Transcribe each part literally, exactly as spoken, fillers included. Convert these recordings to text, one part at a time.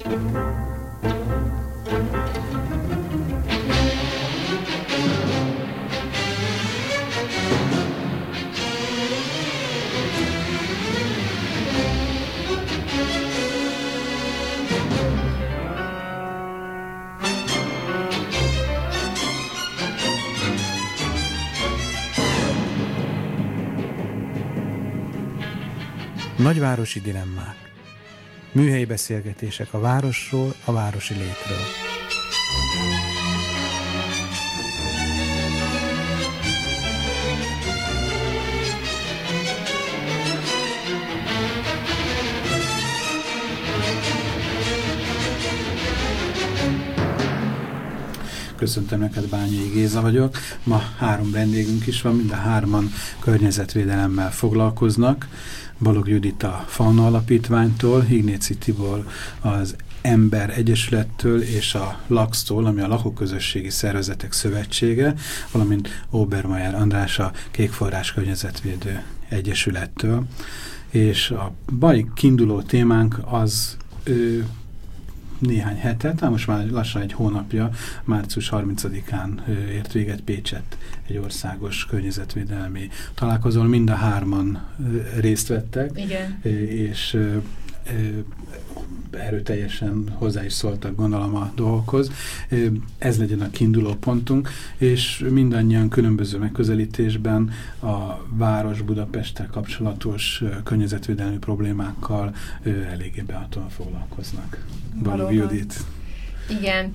Nagyvárosi dilemmák. Műhelyi beszélgetések a városról, a városi létről. Köszöntöm neked, Bányai Géza vagyok. Ma három vendégünk is van, mind a hárman környezetvédelemmel foglalkoznak. Balogh Judit a Fauna Alapítványtól, Ignécy Tibor az Ember Egyesülettől és a LAX-tól, ami a Lakóközösségi Szervezetek Szövetsége, valamint Obermeier András a Kékforrás Környezetvédő Egyesülettől. És a mai kiinduló témánk az ő, néhány hetet, hát most már lassan egy hónapja, március harmincadikán ért véget Pécsett egy országos környezetvédelmi találkozón. Mind a hárman részt vettek. Igen. És erőteljesen hozzá is szóltak, gondolom, a dolgokhoz. Ez legyen a kiinduló pontunk, és mindannyian különböző megközelítésben a város Budapesttel kapcsolatos környezetvédelmi problémákkal eléggé behatóan foglalkoznak. Balogh Judit. Igen,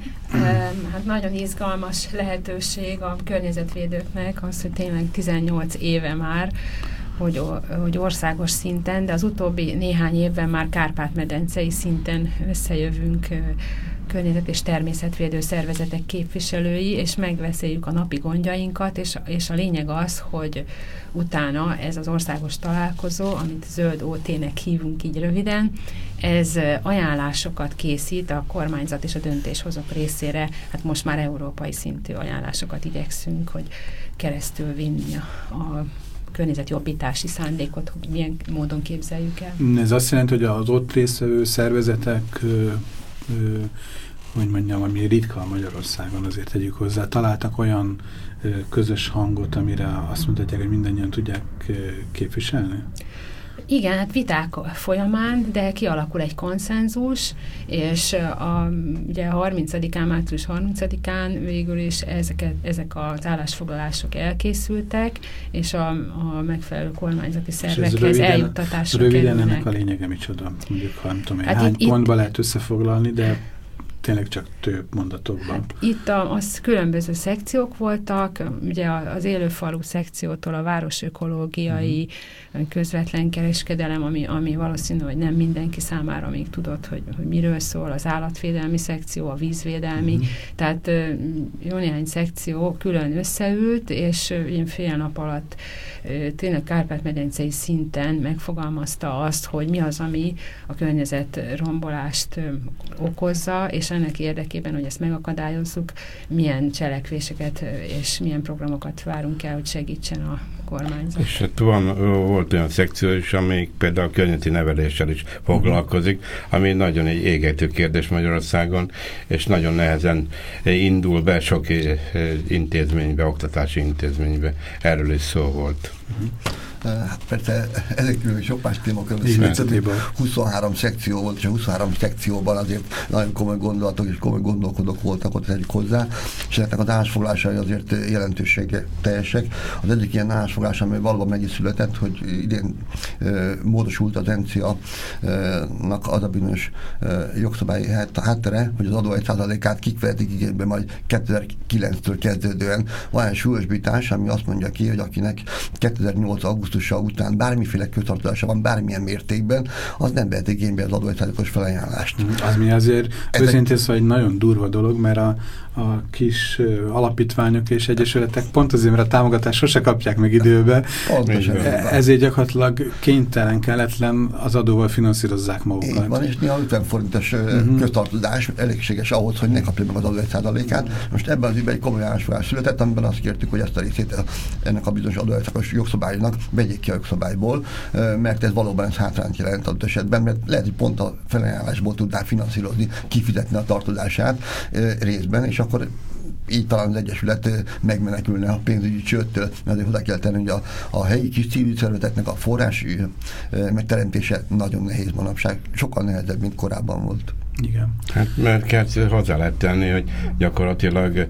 hát nagyon izgalmas lehetőség a környezetvédőknek az, hogy tényleg tizennyolc éve már, Hogy, hogy országos szinten, de az utóbbi néhány évben már Kárpát-medencei szinten összejövünk környezet- és természetvédő szervezetek képviselői, és megbeszéljük a napi gondjainkat, és, és a lényeg az, hogy utána ez az országos találkozó, amit Zöld ó té-nek hívunk így röviden, ez ajánlásokat készít a kormányzat és a döntéshozók részére, hát most már európai szintű ajánlásokat igyekszünk, hogy keresztül vinni a, a környezetjobbítási szándékot, hogy milyen módon képzeljük el. Ez azt jelenti, hogy az ott résztvevő szervezetek, ö, ö, hogy mondjam, ami ritka Magyarországon, azért tegyük hozzá, találtak olyan ö, közös hangot, amire azt mondhatják, hogy mindannyian tudják ö, képviselni? Igen, hát viták folyamán, de kialakul egy konszenzus, és a, ugye a harmincadikán, március harmincadikán végül is ezeket, ezek az állásfoglalások elkészültek, és a, a megfelelő kormányzati szervekhez röviden, eljuttatásra röviden kerülnek. Ennek a lényege micsoda? Mondjuk, ha nem tudom, hát hány itt, pontba itt, lehet összefoglalni, de tényleg csak több mondatokban. Hát itt a, az különböző szekciók voltak, ugye az élőfalu szekciótól a városökológiai uh-huh. közvetlen kereskedelem, ami, ami valószínű, hogy nem mindenki számára még tudott, hogy, hogy miről szól, az állatvédelmi szekció, a vízvédelmi, uh-huh. tehát jó néhány szekció külön összeült, és ilyen fél nap alatt tényleg Kárpát-medencei szinten megfogalmazta azt, hogy mi az, ami a környezet rombolást okozza, és ennek érdekében, hogy ezt megakadályozzuk, milyen cselekvéseket és milyen programokat várunk el, hogy segítsen a kormányzat. És hát van, volt olyan szekció is, amelyik például a környezeti neveléssel is foglalkozik, ami nagyon egy égető kérdés Magyarországon, és nagyon nehezen indul be sok intézménybe, oktatási intézménybe. Erről is szó volt. Uh-huh. Hát persze ezek kívül sok más témakörül huszonhárom szekció volt, és a huszonhárom szekcióban azért nagyon komoly gondolatok és komoly gondolkodók voltak ott egyik hozzá, és ennek az állásfoglalásai azért jelentősége teljesek. Az egyik ilyen állásfoglalás, amely valóban meg is született, hogy idén e, módosult az en cé á-nak az a bizonyos e, jogszabályi háttere, hogy az adó egy százalékát kik vehetik igénybe majd kétezer-kilenctől kezdődően. Van egy súlyosbítás, ami azt mondja ki, hogy akinek kétezer-nyolc augusztusa után bármiféle köztartozása van, bármilyen mértékben, az nem vehet igénybe az adó egy százalékos felajánlást. Az mi azért őszintén szóval egy nagyon durva dolog, mert a, a kis alapítványok és egyesületek pont azért, mert a támogatást sose kapják meg időbe, Pontosan. ezért gyakorlatilag kénytelen, kelletlen az adóval finanszírozzák magukat. Így van, és néha ötven forintos uh-huh. köztartozás elégséges ahhoz, hogy ne kapja meg az adó egy százalékát. Most ebben az ügyben egy komoly állásfoglalás született, amiben azt kértük, hogy ezt a részét ennek a bizonyos adó egy százalékos jogszabálynak vegyék ki a jogszabályból, mert ez valóban ez hátrányt jelent adott esetben, mert lehet, hogy pont a felajánlásból tudnák finanszírozni, kifizetni a tartozását részben, és akkor így talán az Egyesület megmenekülne a pénzügyi csődtől, mert azért hozzá kell tenni, hogy a, a helyi kis civil szervezeteknek a forrás megteremtése nagyon nehéz manapság, sokkal nehezebb, mint korábban volt. Igen. Hát mert hozzá lehet tenni, hogy gyakorlatilag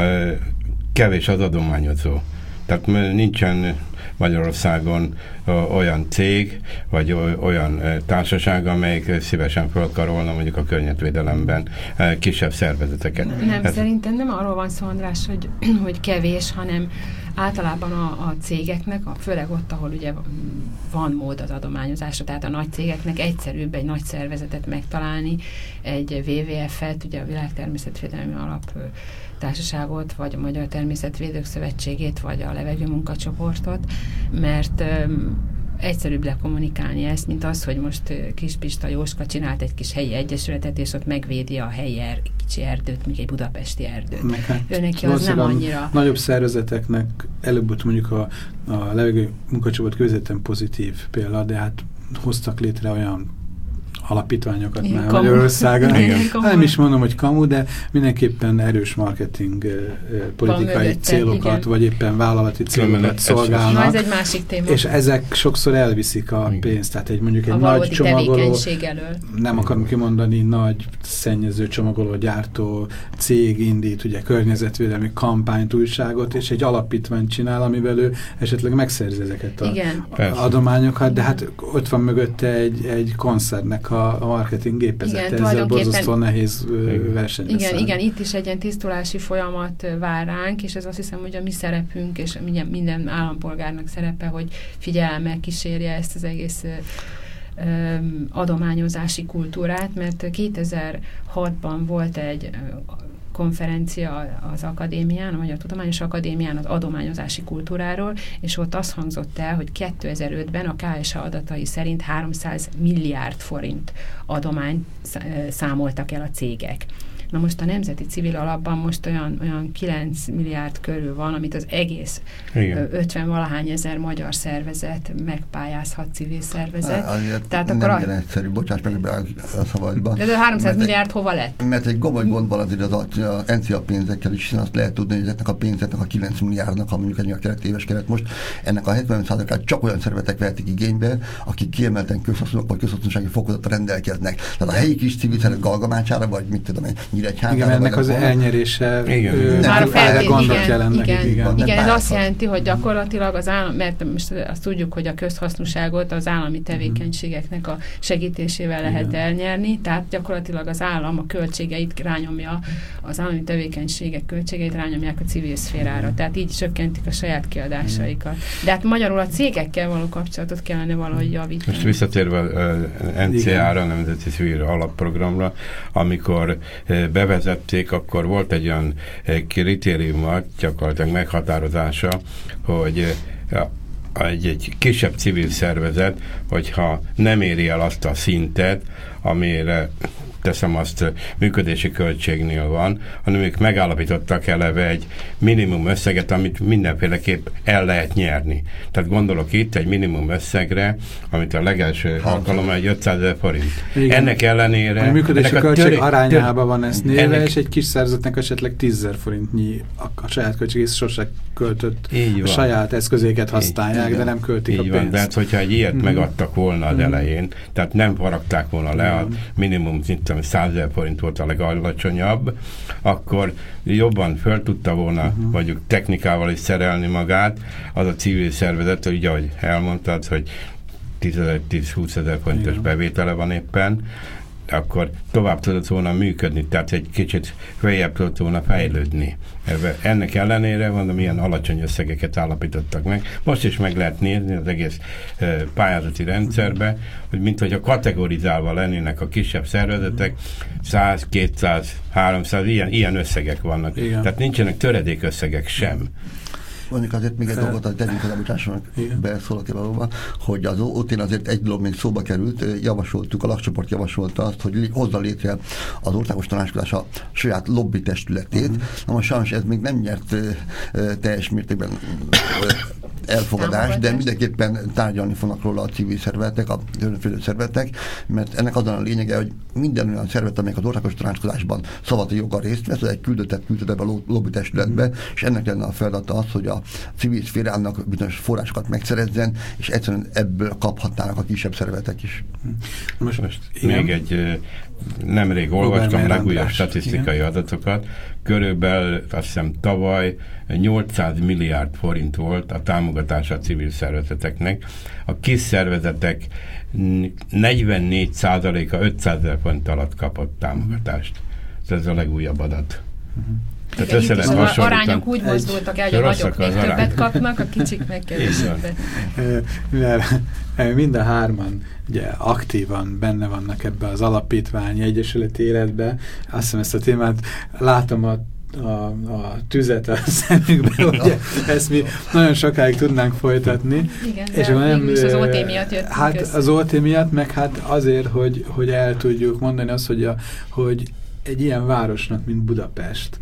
kevés az adományozó. Tehát nincsen Magyarországon olyan cég, vagy olyan társaság, amelyik szívesen felkarolna mondjuk a környezetvédelemben kisebb szervezeteket. Nem, Ez... szerintem nem arról van szó, András, hogy, hogy kevés, hanem általában a, a cégeknek, a, főleg ott, ahol ugye van mód az adományozásra, tehát a nagy cégeknek egyszerűbb egy nagy szervezetet megtalálni, egy dupla vé vé ef-et, ugye a Világtermészetvédelmi Alap Társaságot, vagy a Magyar Természetvédők Szövetségét, vagy a Levegő Munkacsoportot, mert um, egyszerűbb lekommunikálni ezt, mint az, hogy most Kispista Jóska csinált egy kis helyi egyesületet, és ott megvédi a helyi er, kicsi erdőt, mint egy budapesti erdőt. Hát, Őneki az nem annyira... Nagyobb szervezeteknek előbb mondjuk a, a Levegő Munkacsoport közvetlen pozitív példa, de hát hoztak létre olyan alapítványokat igen, már Magyarországon. Nem is mondom, hogy kamu, de mindenképpen erős marketing uh, politikai mögötte, célokat, igen. vagy éppen vállalati célokat szolgálnak. Na, ez egy másik téma. És ezek sokszor elviszik a pénzt. Tehát egy mondjuk egy a nagy csomagoló, elől. nem akarom kimondani, nagy szennyező csomagoló gyártó cég indít, ugye környezetvédelmi kampányt, újságot, és egy alapítványt csinál, amivel ő esetleg megszerzi ezeket a igen. adományokat, de hát ott van mögötte egy, egy koncertnek a a marketing gépezete, ezzel borzasztóan nehéz versenyre Igen, igen, itt is egy ilyen tisztulási folyamat vár ránk, és ez azt hiszem, hogy a mi szerepünk, és minden, minden állampolgárnak szerepe, hogy figyelemmel kísérje ezt az egész ö, adományozási kultúrát, mert kétezer-hatban volt egy konferencia az akadémián, a Magyar Tudományos Akadémián az adományozási kultúráról, és ott azt hangzott el, hogy kétezer-ötben a ká es há adatai szerint háromszáz milliárd forint adományt számoltak el a cégek. Na most a Nemzeti Civil Alapban most olyan, olyan kilenc milliárd körül van, amit az egész ötven-valahány ezer magyar szervezet megpályázhat, civil szervezet. Azért Tehát nem akkor ilyen egyszerű, bocsáss meg a szabadban. De a háromszáz milliárd hova lett? Mert egy komoly gond van azért az en cé á pénzekkel is, azt lehet tudni, hogy ezeknek a pénzeknek a kilenc milliárdnak, ha mondjuk egy a keret, éves keret most, ennek a hetven százalékát csak olyan szervezetek vehetik igénybe, akik kiemelten közhasznúak vagy közhasznúsági fokozatra rendelkeznek. Tehát a helyi kis civil szervezet Galgamácsára, vagy mit tudom én, igen, ennek az elnyerése már a gondot jelennek. Igen, igen, igen, ez azt jelenti, hogy gyakorlatilag az állam, mert most azt tudjuk, hogy a közhasznúságot az állami tevékenységeknek a segítésével lehet igen. elnyerni, tehát gyakorlatilag az állam a költségeit rányomja, az állami tevékenységek költségeit rányomják a civil szférára, tehát így csökkentik a saját kiadásaikat. De hát magyarul a cégekkel való kapcsolatot kellene valahogy javítani. Most visszatérve a en cé á-ra, Nemzeti Civil Alapprogramra, amikor bevezették, akkor volt egy olyan kritériuma, gyakorlatilag meghatározása, hogy egy, egy kisebb civil szervezet, hogyha nem éri el azt a szintet, amire teszem azt működési költségnél van, hanem ők megállapítottak eleve egy minimum összeget, amit mindenféleképp el lehet nyerni. Tehát gondolok itt egy minimum összegre, amit a legelső alkalommal egy ötszázezer forint. Igen. Ennek ellenére... A működési a költség töré... arányában van ezt néve, ennek... és egy kis szervezetnek esetleg tízezer forintnyi a, a saját költség, és sosem költött, a saját eszközéket használják, így, de nem költik így a pénzt. Van. Tehát, hogyha egy ilyet mm-hmm. megadtak volna az mm-hmm. elején, tehát nem faragták volna le a minimum szint, százezer forint volt a legalacsonyabb, akkor jobban föl tudta volna, uh-huh. vagy technikával is szerelni magát, az a civil szervezet, hogy ugye, ahogy elmondtad, hogy tíz-húsz ezer forintos igen. bevétele van éppen, akkor tovább tudott volna működni, tehát egy kicsit feljebb tudott volna fejlődni. Ennek ellenére, mondom, ilyen alacsony összegeket állapítottak meg. Most is meg lehet nézni az egész uh, pályázati rendszerbe, hogy minthogyha kategorizálva lennének a kisebb szervezetek, száz, kétszáz, háromszáz, ilyen, ilyen összegek vannak. Igen. Tehát nincsenek töredék összegek sem. Mondjuk azért még egy uh, dolgot, hogy tegyünk az említásnak beszólok valóban, hogy az ó té-n azért egy dolog még szóba került, javasoltuk, a lakcsoport javasolta azt, hogy hozza létre az országos tanácskozás a saját lobby testületét. Uh-huh. Na most sajnos ez még nem nyert uh, teljes mértékben uh, elfogadás, támogatás. De mindenképpen tárgyalni fognak róla a civil szervezetek, a különböző szervezetek, mert ennek azon a lényege, hogy minden olyan szervezet, amelyik az országos tanácskozásban szavazati joggal részt vesz, egy küldöttet küldött ebbe a lobbytestületbe, mm. és ennek lenne a feladata az, hogy a civil szférának bizonyos forrásokat megszerezzen, és egyszerűen ebből kaphatnának a kisebb szervezetek is. Most, most még egy nemrég olvastam legújabb statisztikai igen. adatokat. Körülbelül azt hiszem tavaly nyolcszáz milliárd forint volt a támogatás a civil szervezeteknek. A kis szervezetek negyvennégy százaléka ötszázezer forint alatt kapott támogatást. Ez a legújabb adat. Uh-huh. Tehát igen, az arányok úgy mozdultak el, hogy a nagyok még többet arány. kapnak, a kicsik meg kevesebbet. Mind a hárman ugye, aktívan benne vannak ebbe az alapítványi egyesületi életbe. Azt hiszem ezt a témát látom a A, a tüzet a szemükbe, ugye ezt mi nagyon sokáig tudnánk folytatni. Igen, és de nem, is az o té miatt jöttünk Hát össze. Az o té miatt, meg hát azért, hogy, hogy el tudjuk mondani azt, hogy, a, hogy egy ilyen városnak, mint Budapest,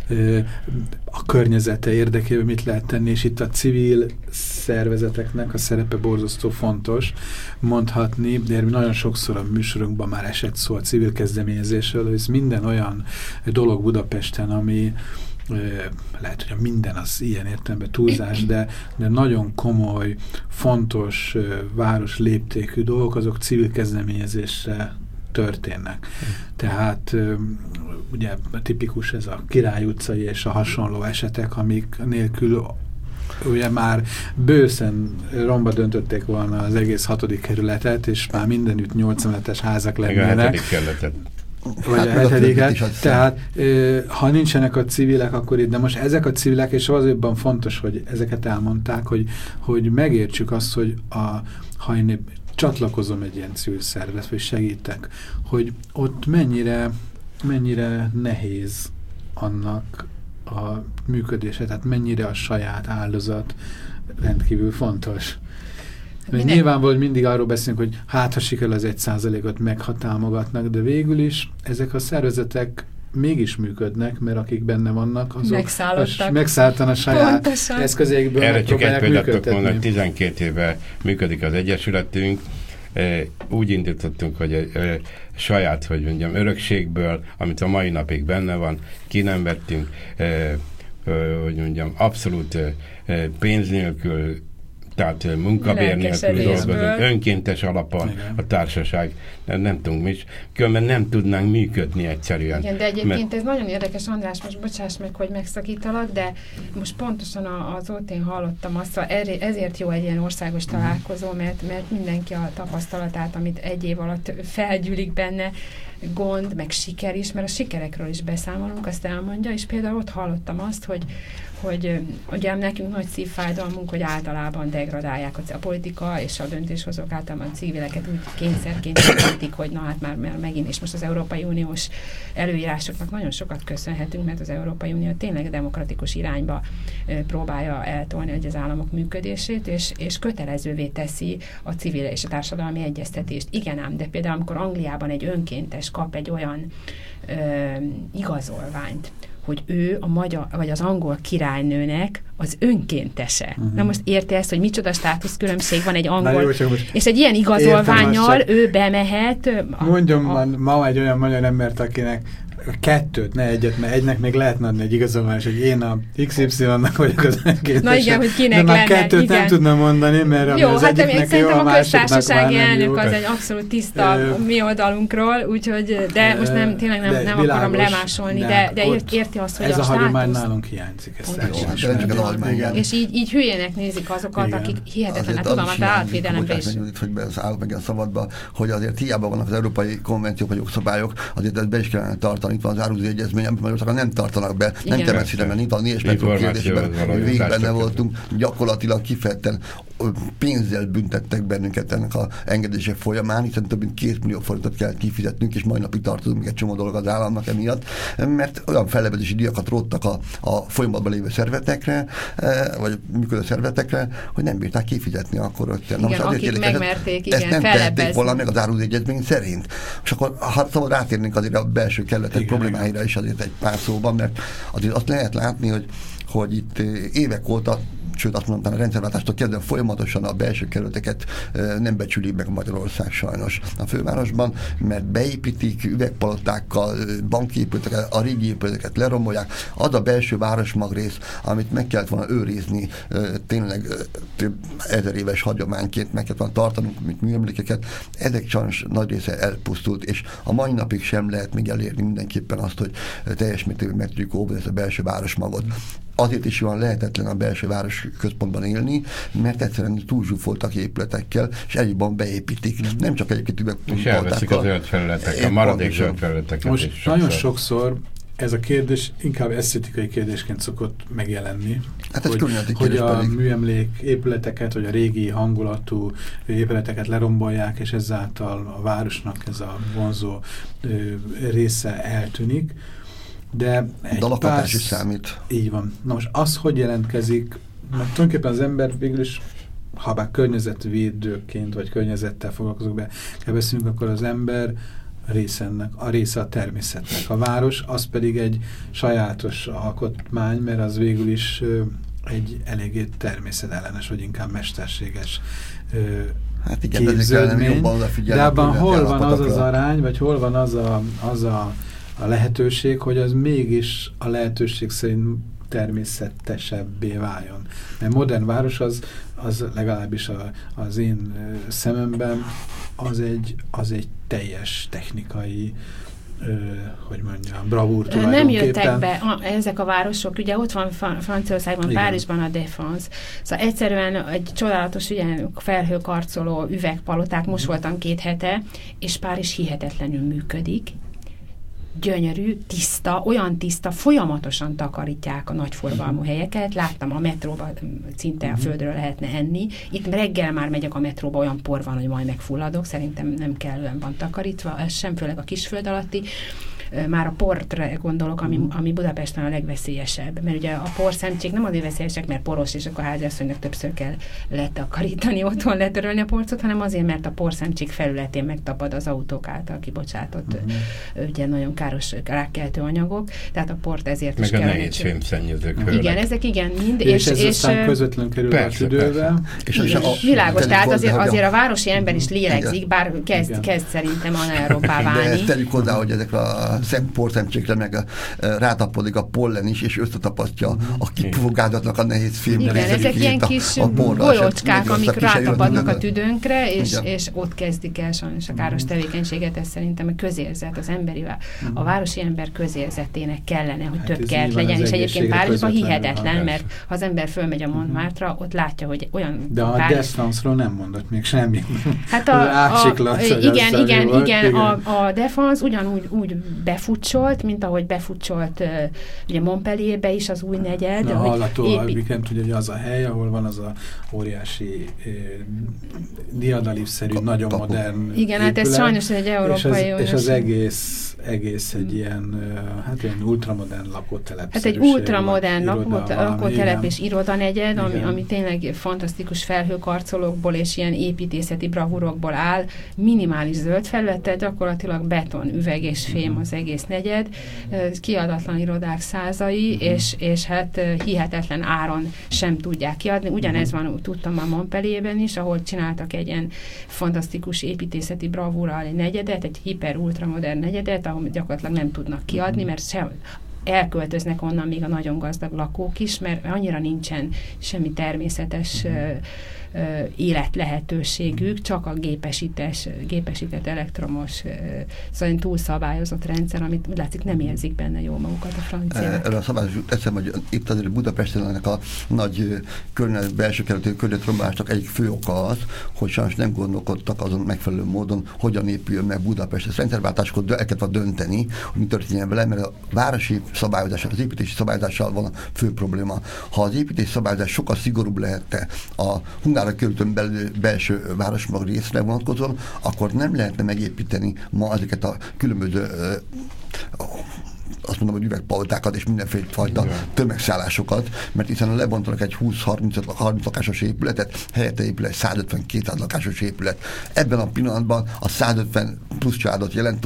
a környezete érdekében mit lehet tenni, és itt a civil szervezeteknek a szerepe borzasztó fontos mondhatni, de nagyon sokszor a műsorunkban már esett szó a civil kezdeményezésről, hogy minden olyan dolog Budapesten, ami lehet, hogy a minden az ilyen értelemben túlzás, de, de nagyon komoly, fontos város léptékű dolgok, azok civil kezdeményezésre történnek. Tehát ugye tipikus ez a Király utcai és a hasonló esetek, amik nélkül ugye már bőszen romba döntötték volna az egész hatodik kerületet, és már mindenütt nyolc emeletes házak lennének. Vagy hát a hetediket. Tehát ha nincsenek a civilek, akkor itt, de most ezek a civilek, és azonban fontos, hogy ezeket elmondták, hogy, hogy megértsük azt, hogy a, ha én csatlakozom egy ilyen civil szervezet, vagy segítek, hogy ott mennyire, mennyire nehéz annak a működése, tehát mennyire a saját áldozat rendkívül fontos. Nyilvánvaló, hogy mindig arról beszélünk, hogy hát ha sikerül az egy százalékot meghatámogatnak, de végül is ezek a szervezetek mégis működnek, mert akik benne vannak, azok megszálltan a saját pontosan. Eszközékből erre csak egy példát mondani, tizenkét éve működik az Egyesületünk, úgy indítottunk, hogy egy, egy saját, hogy mondjam, örökségből, amit a mai napig benne van, ki nem vettünk, hogy mondjam, abszolút pénz nélkül, tehát munkabér nélkül dolgozunk, önkéntes alapon igen. A társaság, nem, nem tudunk mi is, különben nem tudnánk működni egyszerűen. Igen, de egyébként mert... ez nagyon érdekes, András, most bocsáss meg, hogy megszakítalak, de most pontosan az o té-n hallottam azt, ezért jó egy ilyen országos találkozó, mert, mert mindenki a tapasztalatát, amit egy év alatt felgyűlik benne, gond, meg siker is, mert a sikerekről is beszámolunk, azt elmondja, és például ott hallottam azt, hogy hogy ugye nekünk nagy szívfájdalmunk, hogy általában degradálják a politika és a döntéshozók általában a civileket úgy kényszerként jelentik, hogy na hát már, már megint, és most az Európai Uniós előírásoknak nagyon sokat köszönhetünk, mert az Európai Unió tényleg demokratikus irányba próbálja eltolni hogy az államok működését, és, és kötelezővé teszi a civil és a társadalmi egyeztetést. Igen ám, de például amikor Angliában egy önkéntes kap egy olyan ö, igazolványt, hogy ő a magyar, vagy az angol királynőnek az önkéntese. Uh-huh. Na most érti ezt, hogy micsoda státuszkülönbség van egy angol, jó, és egy ilyen igazolvánnyal ő bemehet. Mondjon a, ma egy olyan magyar embert, akinek kettőt, ne egyet, mert egynek még lehetne adni egy igazolványt, hogy én a iksz ipszilonnak vagyok az önkéntese. Na igen, hogy kinek de már lenne, kettőt igen. nem tudna mondani, mert jó, az hát egyiknek jó, a a köztársasági elnök jó. Az egy abszolút tiszta mi oldalunkról, úgyhogy, de most nem, tényleg nem, nem világos, akarom lemásolni, de, de érti azt, hogy ez a, a státusz... hagyomány nálunk hiányzik. És így, így hülyének nézik azokat, igen. Akik hihetetlen, hát tudom, a állatvédelemben is. Hogy beszállok meg a szabadba, hogy azért hiába vannak az európai konvenciók vagy jogszabályok, azért ezt be is kellene tartani. Itt van az Árhúzi Egyezmény, amit Magyarországon nem tartanak be, igen. Nem természetesen, mert itt van négyes metró kérdésében, végig benne voltunk, gyakorlatilag kifejezetten pénzzel büntettek bennünket ennek az engedések folyamán, hiszen több mint két millió forintot kell kifizetnünk, és mai napig tartozunk még egy csomó dolog az államnak emiatt, mert olyan fellebezési díjakat róttak a, a folyamatban lévő szervezetekre, vagy működő szervezetekre, hogy nem bírták kifizetni akkor ott. Igen, most akik érlik, megmerték, igen, ezt nem tehették volna meg az Árhúzi Egyezmény szerint. És akkor, ha szabad rátérnénk azért a belső kerületek problémáira is azért egy pár szóban, mert azért azt lehet látni, hogy hogy itt évek óta sőt azt mondtam, a rendszerváltástól kezdve folyamatosan a belső kerületeket nem becsüli meg Magyarország sajnos a fővárosban, mert beépítik üvegpalotákkal, banképületeket, a régi épületeket leromolják. Az a belső városmagrész, amit meg kellett volna őrizni, tényleg több ezer éves hagyományként meg kellett volna tartanunk, mint műemlékeket, ezek sajnos nagy része elpusztult, és a mai napig sem lehet még elérni mindenképpen azt, hogy teljes mértékben meg tudjuk óvni ezt a belső városmagot. Azért is van lehetetlen a belső város központban élni, mert egyszerűen túlzsúfoltak épületekkel, és egyébben beépítik. Mm. Nem csak egyébként üvegpaltákkal. És elveszik a zöld felületek, a maradék zöld felületeket. Most is nagyon sokszor ez a kérdés inkább esztétikai kérdésként szokott megjelenni, hát ez hogy, hogy a pedig. műemlék épületeket, vagy a régi hangulatú épületeket lerombolják, és ezáltal a városnak ez a vonzó ö, része eltűnik. De egy de a lakatás pár... is számít. Így van. Na most az, hogy jelentkezik, mert tulajdonképpen az ember végül is, ha bár környezetvédőként, vagy környezettel foglalkozok be, kell beszélünk, akkor az ember része ennek, a része a természetnek. A város az pedig egy sajátos alkotmány, mert az végül is ö, egy eléggé természetellenes, vagy inkább mesterséges ö, hát igen, képződmény. De abban hol van az az arány, vagy hol van az a, az a, a lehetőség, hogy az mégis a lehetőség szerint természetesebbé váljon. Mert modern város az, az legalábbis a, az én szememben az egy, az egy teljes technikai, ö, hogy mondjam, bravúr tulajdonképpen. Nem jöttek be a, ezek a városok, ugye ott van Franciaországban, igen. Párizsban a Défense. Szóval egyszerűen egy csodálatos, ugye, felhőkarcoló üvegpaloták, most voltam két hete, és Párizs hihetetlenül működik. Gyönyörű, tiszta, olyan tiszta, folyamatosan takarítják a nagyforgalmú helyeket. Láttam a metróban, szinte a földről lehetne enni. Itt reggel már megyek a metróba, olyan por van, hogy majd megfulladok. Szerintem nem kellően van takarítva, ez sem, főleg a kisföld alatti. Már a portra gondolok, ami, ami Budapesten a legveszélyesebb. Mert ugye a porszemcsék nem azért veszélyesek, mert poros, és akkor a háziasszonynak többször kell letakarítani, otthon letörölni a porcot, hanem azért, mert a porszemcsék felületén megtapad az autók által kibocsátott, uh-huh. ugye nagyon káros rákkeltő anyagok. Tehát a port ezért meg is a kell. Meg a nehéz fémszennyezők. Igen, ezek igen, mind. És, és ez és, aztán közvetlen kerül a tüdővel. És, és, és világos, tehát azért, azért a városi ember is lélegzik, bár kezd, kezd szerintem anaerobbá válni. De ezt tegyük hozzá, hogy ezekre a porszemcsékre meg a, rátapodik a pollen is, és összetapasztja mm. a kipufogáltatnak a nehéz film. Igen, ezek ilyen a, kis golyócskák, amik rátapadnak a tüdőnkre, és, és ott kezdik el sajnos a káros tevékenységet. Ez szerintem a közérzet, az emberi, mm. a városi ember közérzetének kellene, hogy hát több kert legyen, és egyébként Párizsban hihetetlen, mert ha az ember fölmegy a Montmartre, ott látja, hogy olyan... De a Défense-ról nem mondott még semmi. Hát a, a, igen, igen, igen, a, a Défense ugyanúgy úgy befutcsolt, mint ahogy befutcsolt uh, ugye Montpellierbe is az új negyed. Na, hallható, épi... hogy az a hely, ahol van az a óriási eh, diadalívszerű, Ka- nagyon kapu. modern igen, épület, hát ez sajnos egy európai... És az, és az egész, egész egy hmm. ilyen, hát ilyen ultramodern lakótelep. Hát egy ultramodern lakótelep és irodanegyed, ami, ami tényleg fantasztikus felhőkarcolókból és ilyen építészeti bravúrokból áll, minimális zöld felülettel, gyakorlatilag beton, üveg és fém hmm. az egész negyed, kiadatlan irodák százai, uh-huh. és, és hát hihetetlen áron sem tudják kiadni. Ugyanez uh-huh. van, tudtam a Montpellierben is, ahol csináltak egy ilyen fantasztikus építészeti bravúrral egy negyedet, egy hiper-ultramodern negyedet, ahol gyakorlatilag nem tudnak kiadni, uh-huh. mert sem elköltöznek onnan még a nagyon gazdag lakók is, mert annyira nincsen semmi természetes uh-huh. életlehetőségük, csak a gépesítés, gépesített elektromos, szóval túlszabályozott rendszer, amit úgy látszik nem érzik benne jól magukat a franciák. Erről a szabályozás eszem, hogy itt azért Budapesten ennek a nagy környezet, belső kerületi környezetrombolásnak egyik fő oka az, hogy sajnos nem gondolkodtak azon megfelelő módon, hogyan épül meg Budapest. Ezt rendszerváltáskor el kellett dönteni, hogy mi történjen vele, mert a városi szabályozás, az építési szabályozással van a fő probléma. Ha az építési szabályozás sokkal szigorúbb lehette a Hungária körülön belül belső városmag részre vonatkozóan, akkor nem lehetne megépíteni ma ezeket a különböző azt mondom, hogy üvegpaltákat és mindenféle fajta tömegszállásokat, mert hiszen lebontanak egy húsz-harminc lakásos épületet, helyette épül egy százötven-kétszáz lakásos épület. Ebben a pillanatban a százötven plusz családot jelentott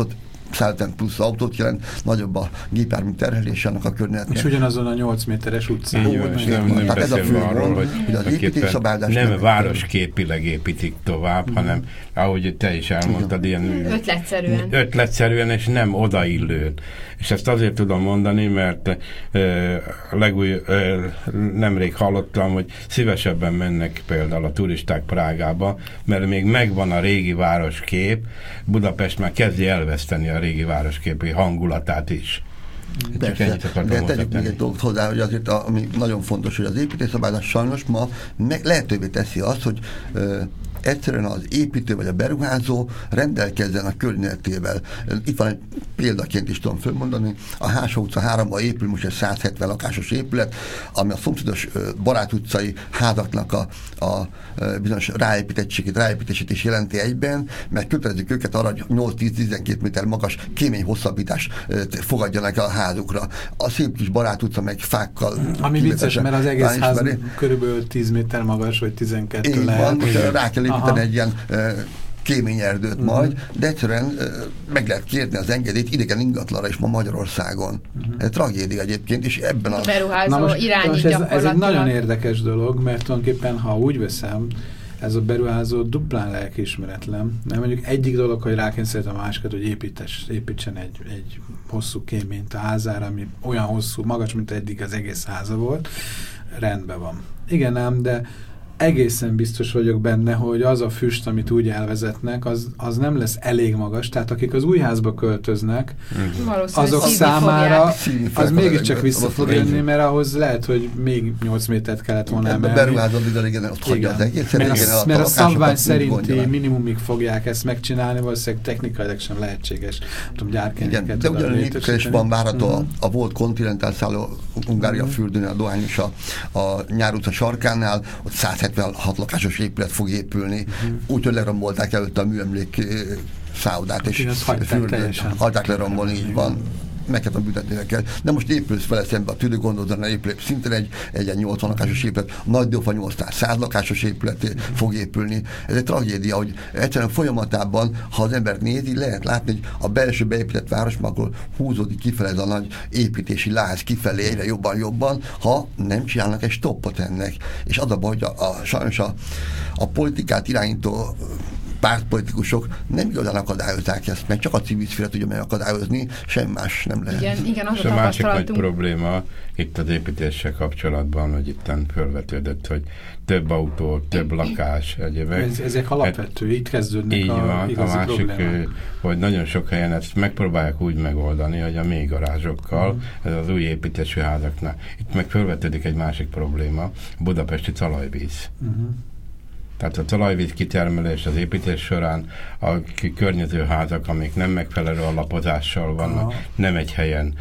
százötven plusz autót jelent, nagyobb a gépjármű terhelése annak a környezetnek. És ugyanazon a nyolc méteres utcán. Így van, és nem, nem beszélve arról, hogy, hogy az építésszabályozás nem, nem városképileg építik tovább, mm. hanem ahogy te is elmondtad, ilyen ötletszerűen. ötletszerűen, és nem odaillően. És ezt azért tudom mondani, mert ö, legúj, ö, nemrég hallottam, hogy szívesebben mennek például a turisták Prágába, mert még megvan a régi városkép, Budapest már kezdi elveszteni a régi városképi hangulatát is. Persze, de tegyük még egy dolgot hozzá, hogy azért a, ami nagyon fontos, hogy az építésszabályozás sajnos ma meg lehetővé teszi azt, hogy ö, egyszerűen az építő vagy a beruházó rendelkezzen a környezetével. Itt van egy példaként is tudom fölmondani, a Hása utca háromban épül most egy száz hetven lakásos épület, ami a szomszédos Barát utcai házaknak a, a bizonyos ráépítettségét, ráépítését is jelenti egyben, mert kötelezik őket arra, hogy nyolc-tíz-tizenkét méter magas kémény hosszabbítást fogadjanak el a házukra. A szép kis Barát utca meg fákkal. Ami vicces, mert az egész ház körülbelül tíz méter magas, vagy tizenkettő Így lehet. Van, most rá kell építeni egy ilyen uh, kémény erdőt uh-huh. majd, de egyszerűen uh, meg lehet kérni az engedélyt idegen ingatlanra is ma Magyarországon. Uh-huh. Ez tragédia egyébként, és ebben a... A beruházó irányít ez, ez egy nagyon érdekes dolog, mert tulajdonképpen, ha úgy veszem, ez a beruházó duplán lelkiismeretlen. Nem mondjuk egyik dolog, hogy rákényszerítem a másikat, hogy építes, építsen egy, egy hosszú kéményt a házára, ami olyan hosszú, magas, mint eddig az egész háza volt. Rendben van. Igen ám, de egészen biztos vagyok benne, hogy az a füst, amit úgy elvezetnek, az, az nem lesz elég magas. Tehát akik az új házba költöznek, azok számára az mégiscsak vissza fog jönni, mert ahhoz lehet, hogy még nyolc métert kellett volna emelni. Beruházod, igen, igen, ott hagyja az egész. Mert, a, mert a szabvány szerinti minimumig fogják ezt megcsinálni, valószínűleg technikailag sem lehetséges. Tudom, gyárkényeket. De ugyanúgy is van várható uh-huh. a, a volt Continental szálló Hungária uh-huh. fürdőn, a Dohány és a, a Nyár utca sarkánál, ott száz hetvenhat lakásos épület fog épülni, uh-huh. úgyhogy lerombolták előtte a műemlék szállodát, és fürdőt hagyták lerombolni, így van. Meg kellett büntetni kell. De most épülsz vele szembe a tüdőgondozóna épület, szintén egy, egy nyolcvan lakásos épület, Nagy-Dófa nyolcnál száz lakásos épület uh-huh. fog épülni. Ez egy tragédia, hogy egyszerűen folyamatában, ha az ember nézi, lehet látni, hogy a belső beépített város, akkor húzódik kifele ez a nagy építési láz kifelé egyre jobban-jobban, ha nem csinálnak egy stoppot ennek. És az a baj, hogy a, a, sajnos a, a politikát irányító pártpolitikusok nem igazán akadályozzák ezt, meg csak a civil szféra tudja megakadályozni, semmi más nem lehet. Igen, igen, az és a, a másik nagy probléma itt az építéssel kapcsolatban, hogy itten felvetődött, hogy több autó, több lakás, egyébként. Ez, ezek alapvető, hát, itt kezdődnek így a van, igazi a másik, problémák. Hogy nagyon sok helyen ezt megpróbálják úgy megoldani, hogy a mély garázsokkal, uh-huh. ez az új építésű házaknál. Itt meg felvetődik egy másik probléma, a budapesti talajvíz. Uh-huh. Tehát a talajvíz kitermelés az építés során, a környező házak, amik nem megfelelő alapozással vannak, aha. nem egy helyen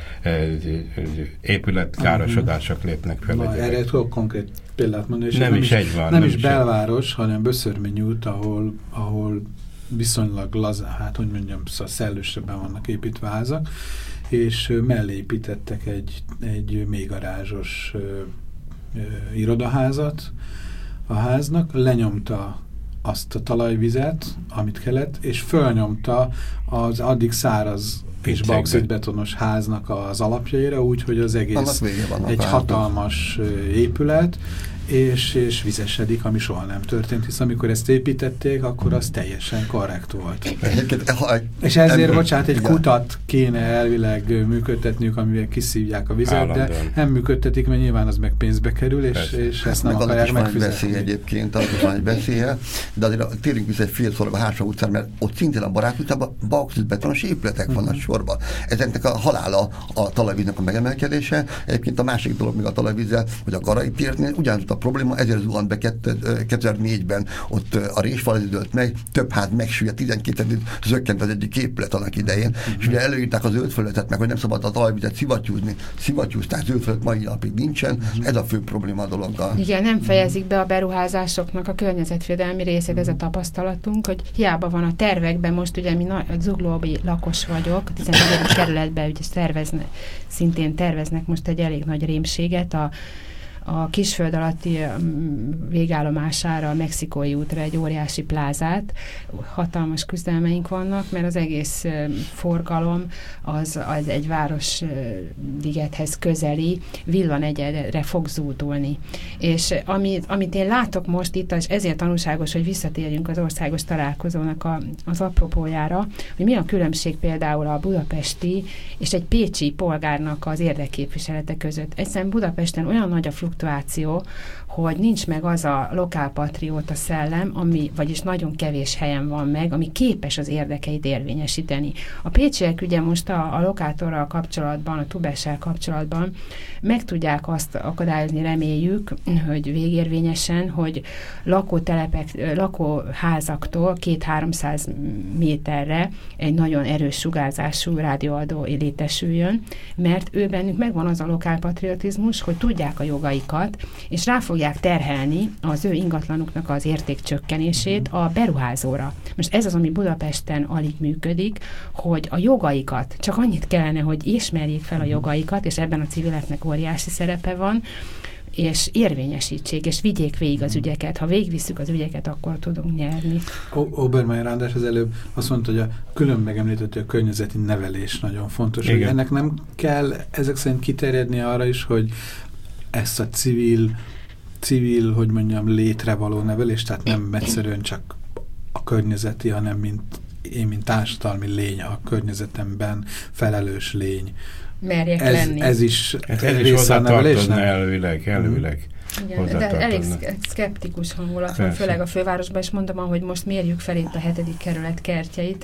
épületkárosodások lépnek fel. Na, erre tudok konkrét példát mondani. És nem, nem is egy van. Nem, nem is belváros, hanem Böszörmény út, ahol, ahol viszonylag lazán, hát hogy mondjam, szellősebben vannak építve házak, és mellé építettek egy, egy mélygarázsos ö, ö, irodaházat, a háznak, lenyomta azt a talajvizet, amit kellett, és fölnyomta az addig száraz és bauxitbetonos háznak az alapjaira, úgyhogy az egész egy hatalmas épület, és, és vizesedik, ami soha nem történt, hisz amikor ezt építették, akkor az teljesen korrekt volt. És ezért, bocsánat, egy kutat kéne elvileg működtetniük, amivel kiszívják a vizet, de nem működtetik, mert nyilván az meg pénzbe kerül, és, és ezt nem akarják megfizetni. Egyébként, az van egy veszélye, de azért térjünk vissza egy fél sorba a Hása utcán, mert ott szintén a Barát utcában bauxitbetonos épületek vannak uh-huh. sorban. Ezeknek a halála a talajvíznek a megemelkedése. Egyébként a másik dolog még a talajvízzel, hogy a Garai térnél ugyanaz a probléma, ezért zuhant be kétezer-négyben, ott a résfal dőlt meg, több ház megsüllyedt, tizenkét zökkent az egyik épület annak idején, uh-huh. és ugye előírták a zöldfelületet meg, hogy nem szabad a talajvizet szivattyúzni, szivattyúzták, zöldfelület mai napig nincsen, uh-huh. ez a fő probléma a dologgal. Igen, nem fejezik be a beruházásoknak a környezetvédelmi részét, ez a tapasztalatunk, hogy hiába van a tervekben, most ugye mi a zuglói lakos vagyok, a tizennegyedik kerületben ugye tervezne, szintén terveznek most egy elég nagy rémséget, a a Kisföld alatti végállomására, a Mexikói útra egy óriási plázát. Hatalmas küzdelmeink vannak, mert az egész forgalom az, az egy városligethez közeli villanegyedre fog zúdulni. És amit, amit én látok most itt, és ezért tanulságos, hogy visszatérjünk az országos találkozónak a, az apropójára, hogy mi a különbség például a budapesti és egy pécsi polgárnak az érdekképviselete között. Egyszerűen Budapesten olyan nagy a fluktuáció, hogy nincs meg az a lokálpatrióta szellem, ami, vagyis nagyon kevés helyen van meg, ami képes az érdekeit érvényesíteni. A pécsiek ugye most a, a lokátorral kapcsolatban, a Tubessel kapcsolatban meg tudják azt akadályozni, reméljük, hogy végérvényesen, hogy lakótelepek, lakóházaktól két-háromszáz méterre egy nagyon erős sugárzású rádióadó létesüljön, mert ő bennük megvan az a lokálpatriotizmus, hogy tudják a jogaikat, és rá fogják terhelni az ő ingatlanuknak az értékcsökkenését a beruházóra. Most ez az, ami Budapesten alig működik, hogy a jogaikat, csak annyit kellene, hogy ismerjék fel a jogaikat, és ebben a civileknek óriási szerepe van, és érvényesítsék, és vigyék végig az ügyeket. Ha végigvisszük az ügyeket, akkor tudunk nyerni. Obermeyer András az előbb azt mondta, hogy a külön megemlített, hogy a környezeti nevelés nagyon fontos. Igen. Hogy ennek nem kell ezek szerint kiterjedni arra is, hogy ezt a civil, civil, hogy mondjam, létre való nevelés, tehát nem egyszerűen csak a környezeti, hanem mint én, mint társadalmi lény, a környezetemben felelős lény. Merjek ez, lenni. Ez is, ez ez is hozzátartozna elvileg, elvileg. Igen, de elég szkeptikus hangulat van, főleg a fővárosban, és mondom, hogy most mérjük fel itt a hetedik kerület kertjeit,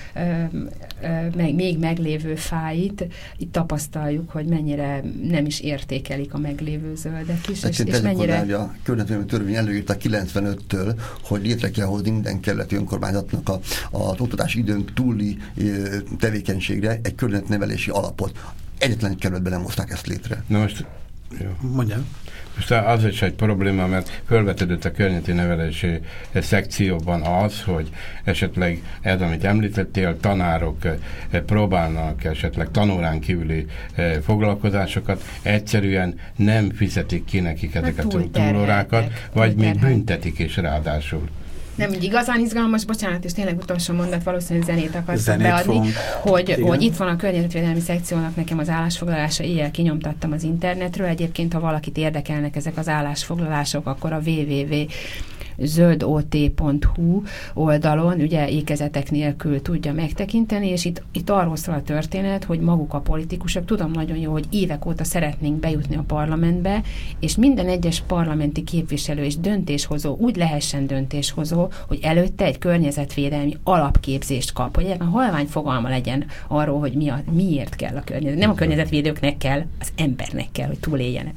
meg, még meglévő fáit, itt tapasztaljuk, hogy mennyire nem is értékelik a meglévő zöldek is, és, és mennyire... Hozzá, a környezetvédelmi törvény előírta kilencvenöttől, hogy létre kell hozni minden kerületi önkormányzatnak a, az oktatási időn túli tevékenységre egy környezetnevelési alapot. Egyetlen egy kerületben nem hozták ezt létre. Na most, jó. Mondjam. Most az is egy probléma, mert felvetődött a környezeti nevelési szekcióban az, hogy esetleg ez, amit említettél, tanárok próbálnak esetleg tanórán kívüli foglalkozásokat, egyszerűen nem fizetik ki nekik ezeket a túlórákat, vagy még büntetik is ráadásul. Nem, úgy igazán izgalmas, bocsánat, és tényleg utolsó mondat, valószínűleg zenét akartam beadni, fogunk. hogy, hogy itt van a környezetvédelmi szekciónak nekem az állásfoglalása, éjjel kinyomtattam az internetről. Egyébként, ha valakit érdekelnek ezek az állásfoglalások, akkor a double-u double-u double-u pont zöldot pont hu oldalon, ugye ékezetek nélkül tudja megtekinteni, és itt, itt arról szól a történet, hogy maguk a politikusok, tudom nagyon jó, hogy évek óta szeretnénk bejutni a parlamentbe, és minden egyes parlamenti képviselő és döntéshozó úgy lehessen döntéshozó, hogy előtte egy környezetvédelmi alapképzést kap, hogy ebben halvány fogalma legyen arról, hogy mi a, miért kell a környezet. Nem a környezetvédőknek kell, az embernek kell, hogy túléljenek.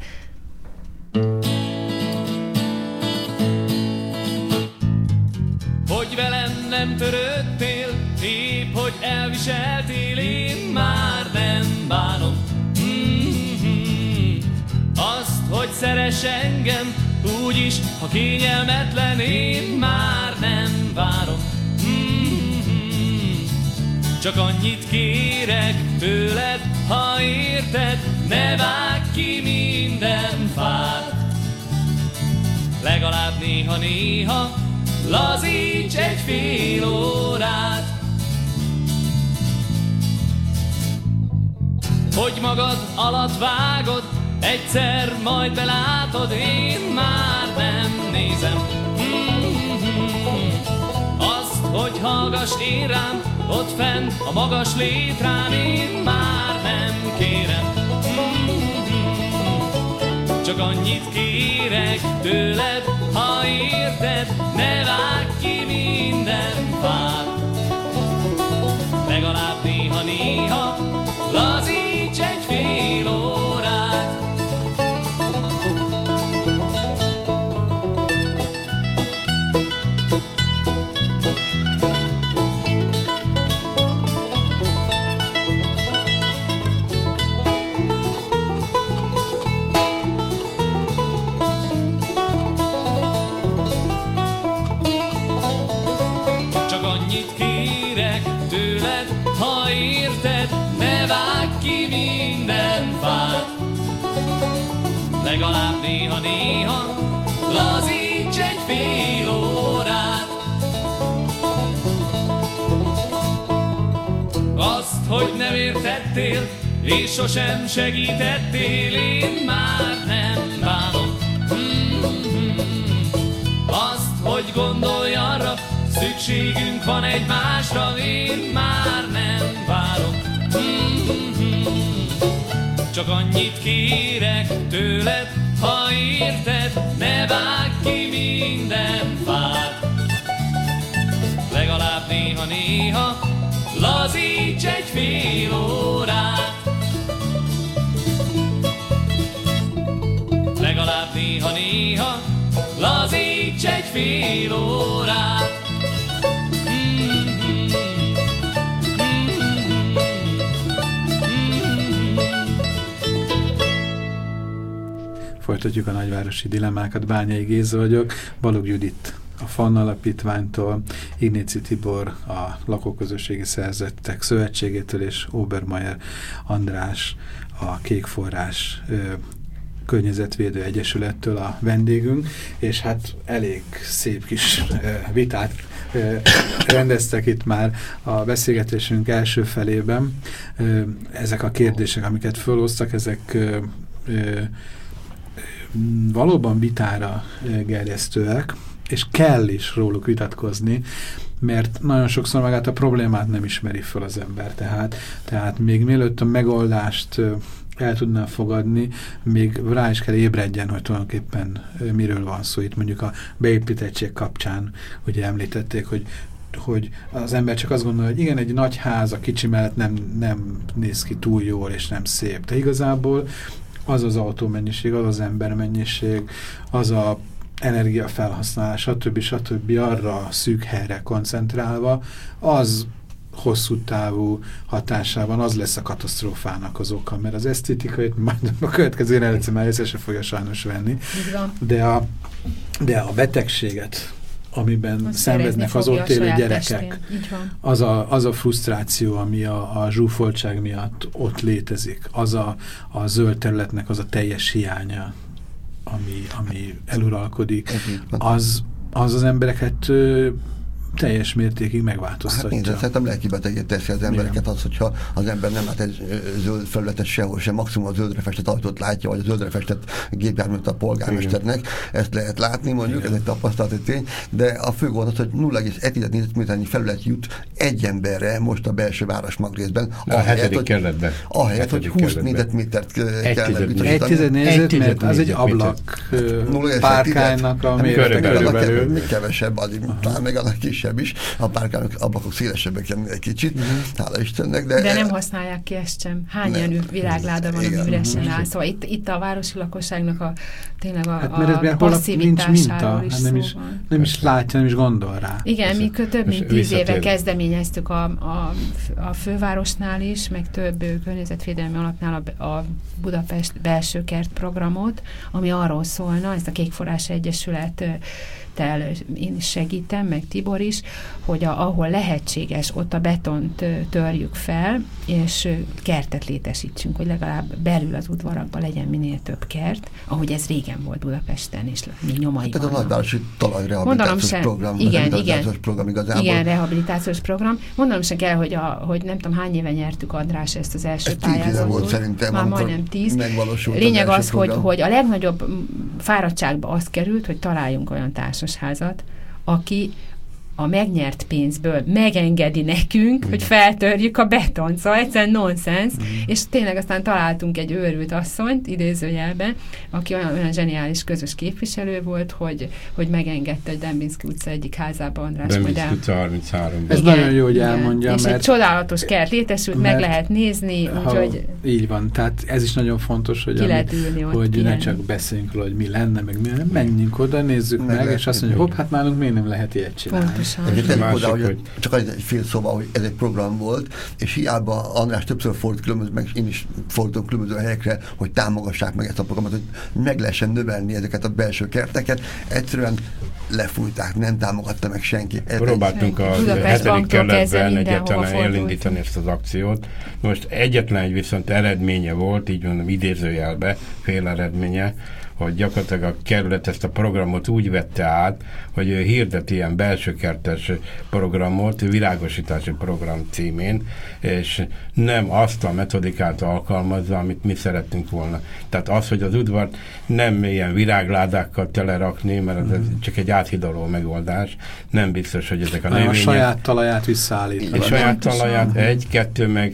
Hogy velem nem törődtél, épp hogy elviseltél, én már nem bánom. Mm-hmm. Azt, hogy szeress engem, úgyis, ha kényelmetlen, én már nem várom. Mm-hmm. Csak annyit kérek tőled, ha érted, ne vágj ki minden fát. Legalább néha-néha lazíts egy fél órát, hogy magad alatt vágod, egyszer majd belátod, én már nem nézem. Mm-hmm. Azt, hogy hallgass én rám, ott fenn a magas létrán, én már nem kérem. Mm-hmm. Csak annyit kérek tőled, ha érted, ne vágj ki minden fát. Legalább néha-néha lazíts egy fél órát. legalább néha-néha lazíts egy fél órát. Azt, hogy nem értettél, és sosem segítettél, én már nem bánom. Mm-hmm. Azt, hogy gondolj arra, szükségünk van egymásra, én már nem várom. Mm-hmm. Csak annyit kérek tőled, ha érted, ne vágj ki minden fát. Legalább néha-néha lazíts egy fél órát. Legalább néha-néha lazíts egy fél órát. Folytatjuk a nagyvárosi dilemmákat. Bányai Géza vagyok, Balogh Judit a FAN alapítványtól, Ignécy Tibor a Lakóközösségi Szervezetek Szövetségétől és Obermeier András a Kékforrás ö, Környezetvédő Egyesülettől a vendégünk, és hát elég szép kis ö, vitát ö, rendeztek itt már a beszélgetésünk első felében. Ö, ezek a kérdések, amiket fölhoztak, ezek ö, ö, valóban vitára gerjesztőek, és kell is róluk vitatkozni, mert nagyon sokszor magát a problémát nem ismeri fel az ember. Tehát, tehát még mielőtt a megoldást el tudná fogadni, még rá is kell ébredjen, hogy tulajdonképpen miről van szó. Itt mondjuk a beépítettség kapcsán ugye említették, hogy hogy az ember csak azt gondolja, hogy igen, egy nagy ház a kicsi mellett nem, nem néz ki túl jól, és nem szép. De igazából az az autómennyiség, az az embermennyiség, az a energiafelhasználás, stb. stb. Arra szűk helyre koncentrálva, az hosszú távú hatásában az lesz a katasztrófának az oka, mert az esztétikait majd a következő jelenetben már észre se fogja sajnos venni. De a, de a betegséget, amiben azt szenvednek az ott élő gyerekek, az a, az a frusztráció, ami a, a zsúfoltság miatt ott létezik, az a, a zöld területnek az a teljes hiánya, ami, ami eluralkodik, az az, az embereket ö, teljes mértékig megváltoztatja. Hát nézd, szerintem lelkibetegét teszi az embereket az, hogyha az ember nem lát egy zöld felületet sehol sem, maximum a zöldre festett ajtót látja, vagy a zöldre festett gépjárművet a polgármesternek. Igen. Ezt lehet látni, mondjuk, igen. Ez egy tapasztalati tény, de a fő gond az, hogy nulla egész egy négyzetméternyi felület jut egy emberre most a belső városmag részben. A hetedik kerületben. Ahelyett, hogy húsz négyzetmétert kellene biztosítani. Egy tized négyzetméter, az egy ablak párkánynak a mérete körülbelül. Még kevesebb, az talán még annak kisebb is, a párkányok ablakok szélesebbek lenni egy kicsit, uh-huh. hála Istennek. De, de nem használják ki ezt sem. Hány ilyen virágláda van, ami üresen áll. Szóval itt, itt a városi lakosságnak a tényleg a, hát, a passzívitásáról is nem is, nem is látja, nem is gondol rá. Igen, mi több mint tíz éve kezdeményeztük a, a, a fővárosnál is, meg több környezetvédelmi alapnál a, a Budapest belső kert programot, ami arról szólna, ezt a Kékforrás Egyesület én is segítem, meg Tibor is, hogy a, ahol lehetséges, ott a betont törjük fel, és kertet létesítsünk, hogy legalább belül az udvarakban legyen minél több kert, ahogy ez régen volt Budapesten, és még nyomai hát vannak. Ez a nagyvárosi talajrehabilitációs program. Igen, igen, program igazából. Igen, rehabilitációs program. Mondanom se kell, hogy, a, hogy nem tudom, hány éve nyertük, András, ezt az első pályázatot. Volt szerintem, már majdnem tíz. Lényeg az, hogy, hogy a legnagyobb fáradtságba az került, hogy találjunk olyan társasházat, aki a megnyert pénzből megengedi nekünk, mm. hogy feltörjük a betont. Szóval egyszerűen nonsens, mm. és tényleg aztán találtunk egy őrült asszonyt, idézőjelben, aki olyan, olyan zseniális közös képviselő volt, hogy, hogy megengedte, hogy Dembinszky utca egyik házába, András. Dembinszky utca harminchárom. Ez igen, nagyon jó, hogy elmondja. És mert, egy csodálatos kert létesült, meg lehet nézni. Úgyhogy így van, tehát ez is nagyon fontos, hogy, ami, hogy ne csak beszéljünk róla, hogy mi lenne, meg mi lenne, menjünk oda, nézzük meg, meg és azt mondjuk, hopp, hát nálunk még nem lehet ilyet csinálni. Másik, oda, hogy csak egy fél szóba, hogy ez egy program volt, és hiába András többször fordult különböző, meg én is fordultam különböző helyekre, hogy támogassák meg ezt a programot, hogy meg lehessen növelni ezeket a belső kerteket. Egyszerűen lefújták, nem támogatta meg senki. Próbáltunk a hetedik kerületben egyáltalán elindítani ezt az akciót. Most egyetlen egy viszont eredménye volt, így mondom idézőjelbe, fél eredménye, hogy gyakorlatilag a kerület ezt a programot úgy vette át, hogy ő hirdet ilyen belsőkertes programot, virágosítási program címén, és nem azt a metodikát alkalmazza, amit mi szerettünk volna. Tehát az, hogy az udvart nem ilyen virágládákkal telerakni, mert ez mm. csak egy áthidaló megoldás, nem biztos, hogy ezek a növények... A saját talaját visszaállítani. A saját talaját, egy, kettő, meg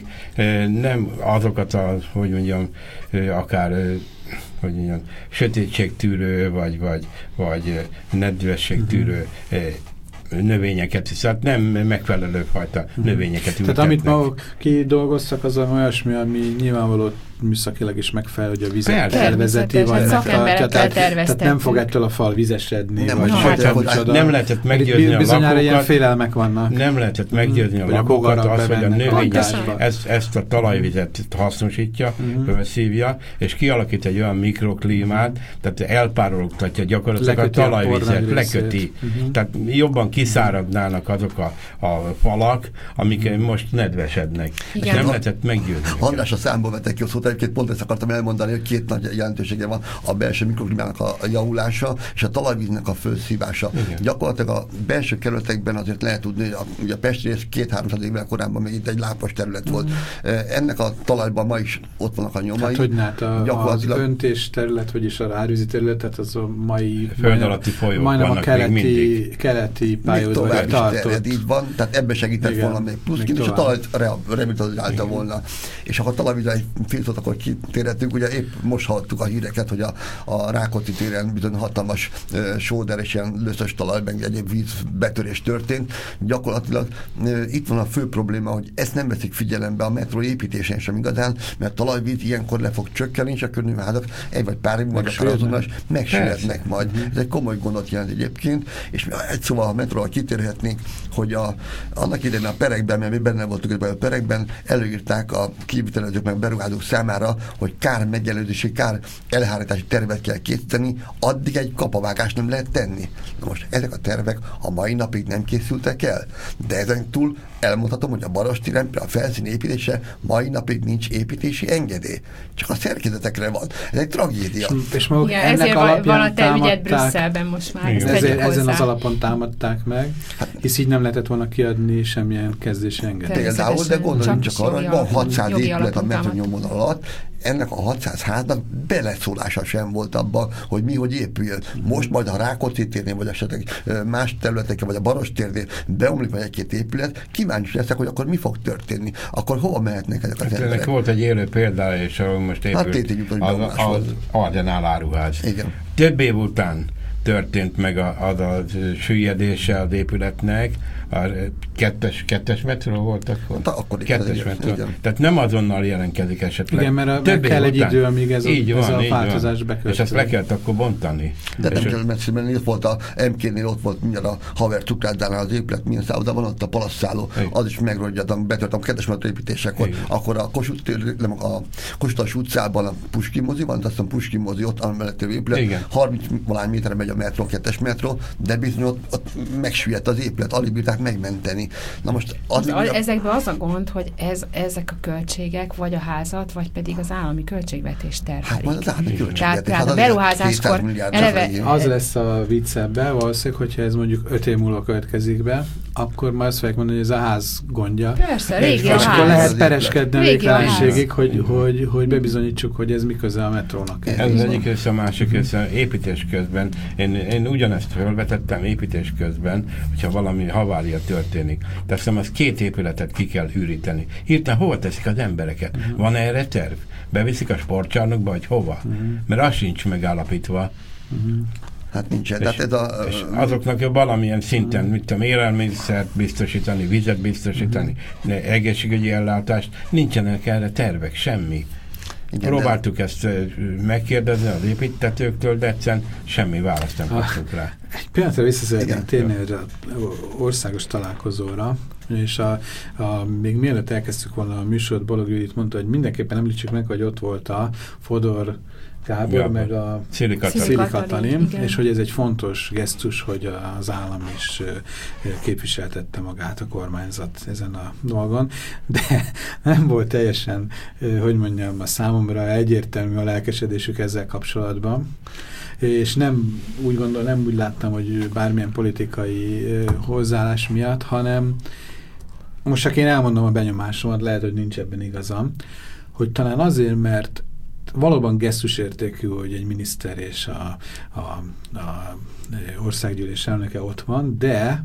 nem azokat a, hogy mondjam, akár hogy mondjam, sötétségtűrő, vagy, vagy, vagy nedvességtűrő uh-huh. növényeket, szóval nem megfelelő fajta uh-huh. növényeket ültetnek. Tehát amit maguk kidolgoztak, az olyasmi, ami nyilvánvaló műszakilag is megfelel, hogy a vizet tervezeti, vagy megtartja, tehát, tehát nem fog ettől a fal vizesedni, nem, vagy hát, nem lehetett meggyőzni a lakokat, ilyen félelmek vannak. Nem lehetett meggyőzni mm, a lakokat az, hogy a növény ezt, ezt a talajvizet hasznosítja, mm. szívja, és kialakít egy olyan mikroklímát, tehát elpárologtatja gyakorlatilag leköti a talajvizet, leköti. Mm-hmm. Tehát jobban kiszáradnának azok a, a falak, amik mm. most nedvesednek. Igen. Nem lehetett meggyőzni. András a számból vettek ki a szót, egyébként pont ezt akartam elmondani, hogy két nagy jelentősége van, a belső mikroklimának a javulása és a talajvíznek a felszívása. Igen. Gyakorlatilag a belső kerületekben azért lehet tudni, hogy a, ugye a Pest rész két-háromszáz évvel korábban még itt egy lápos terület volt. Mm. Ennek a talajban ma is ott vannak a nyomai. Hát hogy hát a, gyakorlatilag... az öntés terület, vagyis a árvízi terület, tehát az a mai föld alatti folyók majdnem vannak a keleti, még mindig. keleti pályaudvar tartott. Így van, tehát ebbe segített igen, volna még pluszként, és a talajt rehabilitálta volna. És akkor a talajvízre egy fél szót akkor kitérhetünk, ugye épp most hallottuk a híreket, hogy a, a Rákóczi téren bizony hatalmas uh, sóder és ilyen löszös talaj, meg egyéb vízbetörés történt. Gyakorlatilag uh, itt van a fő probléma, hogy ezt nem veszik figyelembe a metró építésén sem igazán, mert talajvíz ilyenkor le fog csökkenni, és a környűházak egy vagy pár év vagy azonos megsüllyednek majd. Ez egy komoly gondot jelent egyébként, és egy szóval a metróval kitérhetnénk, hogy a, annak idején a perekben, mert mi benne voltunk ebben a perekben, előírták a kivitelezők meg beruházók számára, hogy kár megelőzési, kár elhárítási tervet kell készíteni, addig egy kapavágást nem lehet tenni. Na most ezek a tervek a mai napig nem készültek el, de ezen túl elmondhatom, hogy a Barostéren a felszín építése mai napig nincs építési engedély. Csak a szerkezetekre van. Ez egy tragédia. És maguk igen, ennek ezért alapján van a te ügyed Brüsszelben most már. Ezért ezen az alapon támadták meg, hát, hisz így nem lehetett volna kiadni semmilyen kezdési engedélyt. Például, de gondoljunk csak arra, hogy van hatszáz épület a metro nyomon alatt, ennek a hatszáz háznak beleszólása sem volt abban, hogy mi hogy épüljön. Most majd a Rákóczi térnél, vagy esetleg más területeken, vagy a Barostérnél beomlik majd egy-két épület, kíváncsi leszek, hogy akkor mi fog történni. Akkor hova mehetnek ezek az hát emberek? Ennek volt egy élő példája, és ahol most épült hát tétjük, az, az Ardenál áruház. Igen. Több év után történt meg a, az a süllyedése az épületnek, a kettes, kettes metró volt akkor? Hát, akkor kettes metró. Igen. Tehát nem azonnal jelentkezik esetleg. Igen, mert több kell egy idő, amíg ez, így a, ez van, a változás bekövetkezik. És ezt le kellett akkor bontani. De nem kell messzire menni, ott volt a em ké-nél, ott volt mindjárt a Haver Cukrászdánál az épület, milyen szállóda van ott a palaszszáló, az is megrodjadtam, betörtem a kettes metró építésekor. Akkor a Kossuth utcában a Puskin mozi van, azt hiszem Puskin mozi ott a mellettő épület. harminc valány méterre megy a metró, kettes metró, de bizony ott, ott megsüllyedt az épület, alig bírták megmenteni. Na most az, az, az, ezekben az a gond, hogy ez, ezek a költségek vagy a házat, vagy pedig az állami költségvetést terhelik. Hát majd az állami költségvetés. Tehát, tehát hát a beruházáskor eleve... Az lesz a vicc ebbe, valószínűleg, hogyha ez mondjuk öt év múlva következik be, akkor már azt fogják mondani, hogy ez a ház gondja. Persze, régi a ház. És akkor lehet pereskedni a végtelenségig, hogy, hogy, hogy bebizonyítsuk, hogy ez mi köze a metrónak. Ez az egyik össze, a másik össze, építés közben. Én, én ugyanezt felvetettem építés közben, hogyha valami havária történik. Teszem, az két épületet ki kell üríteni. Hirtelen hova teszik az embereket? Uh-huh. Van erre terv? Beviszik a sportcsarnokba, vagy hova? Uh-huh. Mert az sincs megállapítva. Uh-huh. Hát nincsen. És, tehát ez a, és azoknak valamilyen szinten, uh-huh. mit tudom, élelmiszert biztosítani, vizet biztosítani, uh-huh. egészségügyi ellátást, nincsenek erre tervek, semmi. Igen, próbáltuk de... ezt megkérdezni az építetőktől, de egyszerűen semmi választ nem kaptunk rá. Egy pillanatra vissza szeretném térni erre országos találkozóra, És a, a, még mielőtt elkezdtük volna a műsort, Balogh Judit mondta, hogy mindenképpen említsük meg, hogy ott volt a Fodor Gábor, ja, meg a Szili Katalin, és hogy ez egy fontos gesztus, hogy az állam is képviseltette magát, a kormányzat ezen a dolgon, de nem volt teljesen, hogy mondjam, a számomra egyértelmű a lelkesedésük ezzel kapcsolatban, és nem úgy gondol, nem úgy láttam, hogy bármilyen politikai hozzáállás miatt, hanem most csak én elmondom a benyomásomat, lehet, hogy nincs ebben igazam, hogy talán azért, mert valóban gesztusértékű, hogy egy miniszter és a, a, a országgyűlés elnöke ott van, de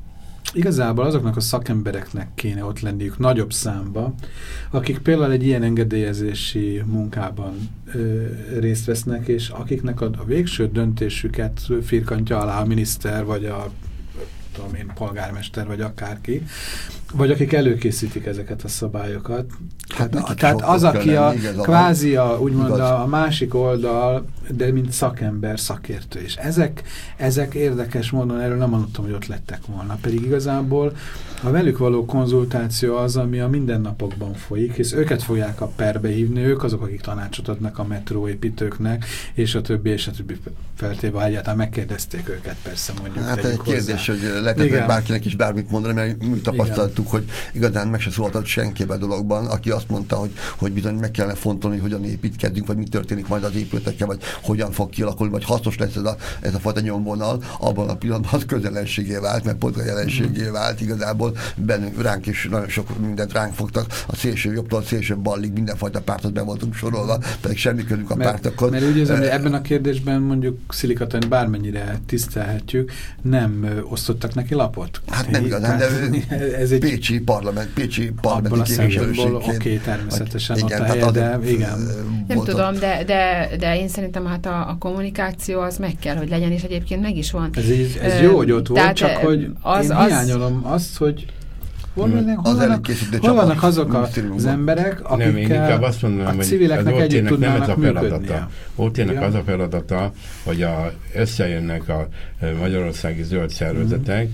igazából azoknak a szakembereknek kéne ott lenniük nagyobb számba, akik például egy ilyen engedélyezési munkában ö, részt vesznek, és akiknek a, a végső döntésüket firkantja alá a miniszter, vagy a tudom én, polgármester, vagy akárki, vagy akik előkészítik ezeket a szabályokat. Hát, hát tehát az, aki a kvázi a, úgymond a, a másik oldal, de mint szakember, szakértő. És ezek, ezek érdekes módon, erről nem mondtam, hogy ott lettek volna. Pedig igazából a velük való konzultáció az, ami a mindennapokban folyik, és őket fogják a perbe hívni, ők azok, akik tanácsot adnak a metróépítőknek, és a többi, és a többi feltéve egyáltalán megkérdezték őket, persze mondjuk. Hát egy kérdés, hogy lehetett bárkinek is bármit mondani, mert mi tapasztaltuk, hogy igazán meg se szóltott senkibe a dologban, aki azt mondta, hogy, hogy bizony meg kellene fontolni, hogy hogyan építkezünk, vagy mi történik majd az épületekkel, vagy hogyan fog kialakulni, vagy hasznos lesz ez a, ez a fajta nyomvonal, abban a pillanatban az közelenségé vált, mert pont a jelenségé vált igazából, bennünk, ránk is nagyon sok mindent ránk fogtak, a szélső jobbtól a szélső ballig mindenfajta pártot be voltunk sorolva, pedig semmi közünk a pártokhoz. Mert úgy érzem, hogy ebben a kérdésben mondjuk Szili Katalint bármennyire tisztelhetjük, nem ö, osztottak neki lapot. Hát nem igazán, de ez egy Pécsi parlament, Pécsi parlamenti képviselőségként. Oké, természetesen igen, ott a helye, de igen. Nem tudom, de, de, de én szerintem hát a, a kommunikáció az meg kell, hogy legyen, és egyébként meg is van. Ez, így, ez jó, hogy ott volt, csak hogy az, én az, hiányolom azt, hogy hol vannak, hol vannak, hol vannak azok a, az emberek, akikkel a civileknek együtt tudnának működnie. Ó-tének az a feladata, hogy a, összejönnek a magyarországi zöld szervezetek,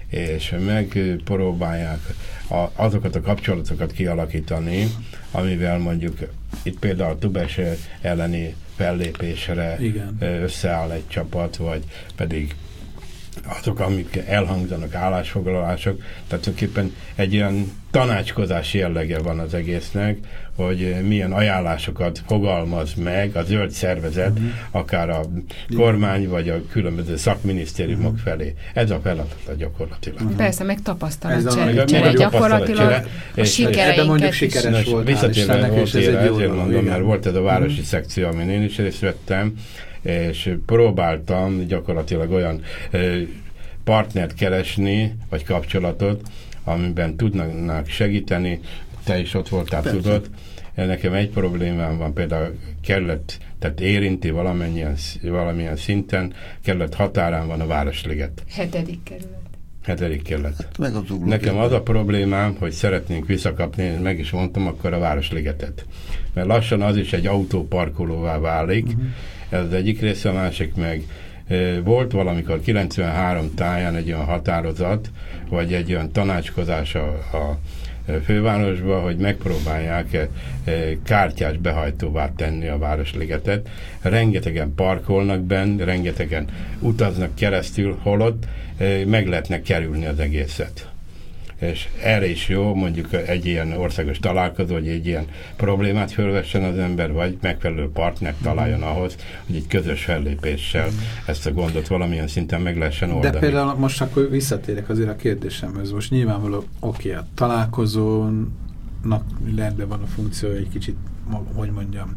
és megpróbálják a, azokat a kapcsolatokat kialakítani, amivel mondjuk itt például a Tubes elleni fellépésre igen. összeáll egy csapat, vagy pedig azok, amik elhangzanak, állásfoglalások, tehát tulajdonképpen egy olyan tanácskozás jellege van az egésznek, hogy milyen ajánlásokat fogalmaz meg a zöld szervezet, uh-huh. akár a kormány, vagy a különböző szakminisztériumok uh-huh. felé. Ez a feladata gyakorlatilag. Uh-huh. Persze, meg tapasztalatcsere. Gyakorlatilag a sikereinket de mondjuk sikeres is. volt. Visszatérve Ó-tére, ezért mondom, mert volt ez a városi uh-huh. szekció, amin én is részt vettem, és próbáltam gyakorlatilag olyan ö, partnert keresni, vagy kapcsolatot, amiben tudnak segíteni. Te is ott voltál, persze. Tudod. Nekem egy problémám van, például kerület, tehát érinti valamilyen, valamilyen szinten, kerület határán van a Városliget. Hetedik kerület. Hetedik kerület. Hát meg az Nekem az a problémám, hogy szeretnénk visszakapni, meg is mondtam, akkor a Városligetet. Mert lassan az is egy autóparkolóvá válik, uh-huh. ez az egyik része, a másik meg e, volt valamikor kilencvenhárom táján egy olyan határozat, vagy egy olyan tanácskozás a, a fővárosba, hogy megpróbálják e, e, kártyás behajtóvá tenni a Városligetet. Rengetegen parkolnak benn, rengetegen utaznak keresztül, holott e, meg lehetne kerülni az egészet. És erre is jó, mondjuk egy ilyen országos találkozó, hogy egy ilyen problémát fölvessen az ember, vagy megfelelő partnert találjon ahhoz, hogy egy közös fellépéssel ezt a gondot valamilyen szinten meg lehessen oldani. De például most akkor visszatérek azért a kérdésemhez. Most nyilvánvaló, oké, a találkozónak rendben van a funkció, egy kicsit, hogy mondjam,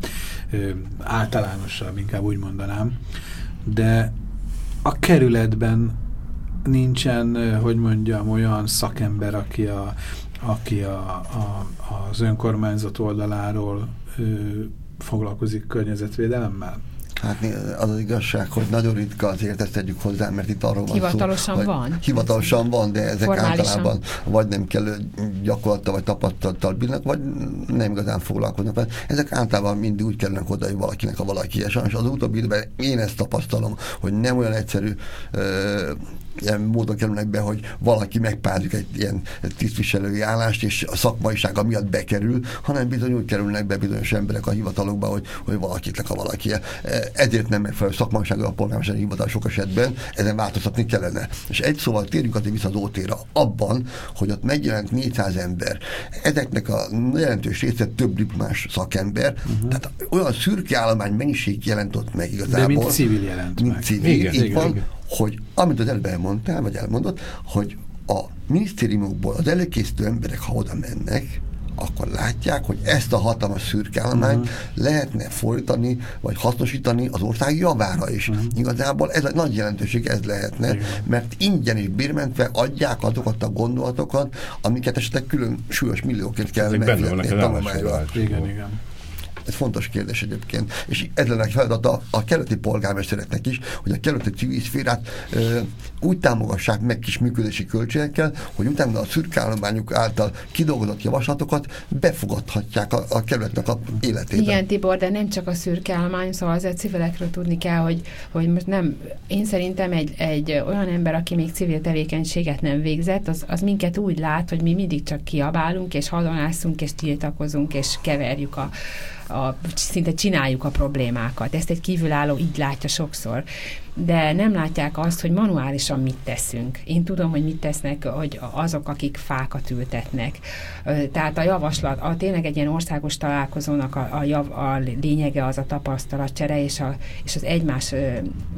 általánosabb, inkább úgy mondanám, de a kerületben nincsen, hogy mondjam, olyan szakember, aki, a, aki a, a, az önkormányzat oldaláról ö, foglalkozik környezetvédelemmel? Hát az az igazság, hogy nagyon ritka, azért ezt tegyük hozzá, mert itt arról van hivatalosan szó. van? Hivatalosan van, de ezek formálisan általában vagy nem kell gyakorlattal, vagy tapasztalattal bírnak, vagy nem igazán foglalkoznak. Ezek általában mindig úgy kerülnek oda, hogy valakinek a valaki. És az utóbbi időben én ezt tapasztalom, hogy nem olyan egyszerű ö, ilyen módon kerülnek be, hogy valaki megpárzik egy ilyen tisztviselői állást, és a szakmaisága miatt bekerül, hanem bizony úgy kerülnek be bizonyos emberek a hivatalokba, hogy, hogy valakitnek a valaki. Ezért nem megfelelő szakmaisága a polgármesteri hivatal sok esetben, ezen változtatni kellene. És egy szóval térjünk azért vissza az ótéra abban, hogy ott megjelent négyszáz ember. Ezeknek a jelentős része több diplomás szakember, uh-huh. tehát olyan szürke állomány mennyiség jelent ott meg igazából. De mint civil jelent mint meg. Civil, igen, így igen, van, igen. hogy amit az előbb elmondtál, vagy elmondott, hogy a minisztériumokból az előkészítő emberek, ha oda mennek, akkor látják, hogy ezt a hatalmas szürke állományt uh-huh. lehetne fordítani, vagy hasznosítani az ország javára is. Uh-huh. Igazából ez a nagy jelentőség, ez lehetne, igen. mert ingyen és bérmentve adják azokat a gondolatokat, amiket esetleg külön súlyos millióként kell megfizetni tanulmányra. Igen, igen. Ez fontos kérdés egyébként. És ez lenne a feladata a kerületi polgármestereknek is, hogy a kerületi civil szférát ö, úgy támogassák meg kis működési költségekkel, hogy utána a szürkállományuk által kidolgozott javaslatokat befogadhatják a, a kerületnek a életében. Igen, Tibor, de nem csak a szürke állomány, szóval azért civilekről tudni kell, hogy, hogy most nem, én szerintem egy, egy olyan ember, aki még civil tevékenységet nem végzett, az, az minket úgy lát, hogy mi mindig csak kiabálunk, és hadonászunk, és tiltakozunk, és keverjük a A, szinte csináljuk a problémákat. Ezt egy kívülálló így látja sokszor. De nem látják azt, hogy manuálisan mit teszünk. Én tudom, hogy mit tesznek hogy azok, akik fákat ültetnek. Tehát a javaslat, a, tényleg egy ilyen országos találkozónak a, a, jav, a lényege az a tapasztalatcsere és, a, és az egymás ö,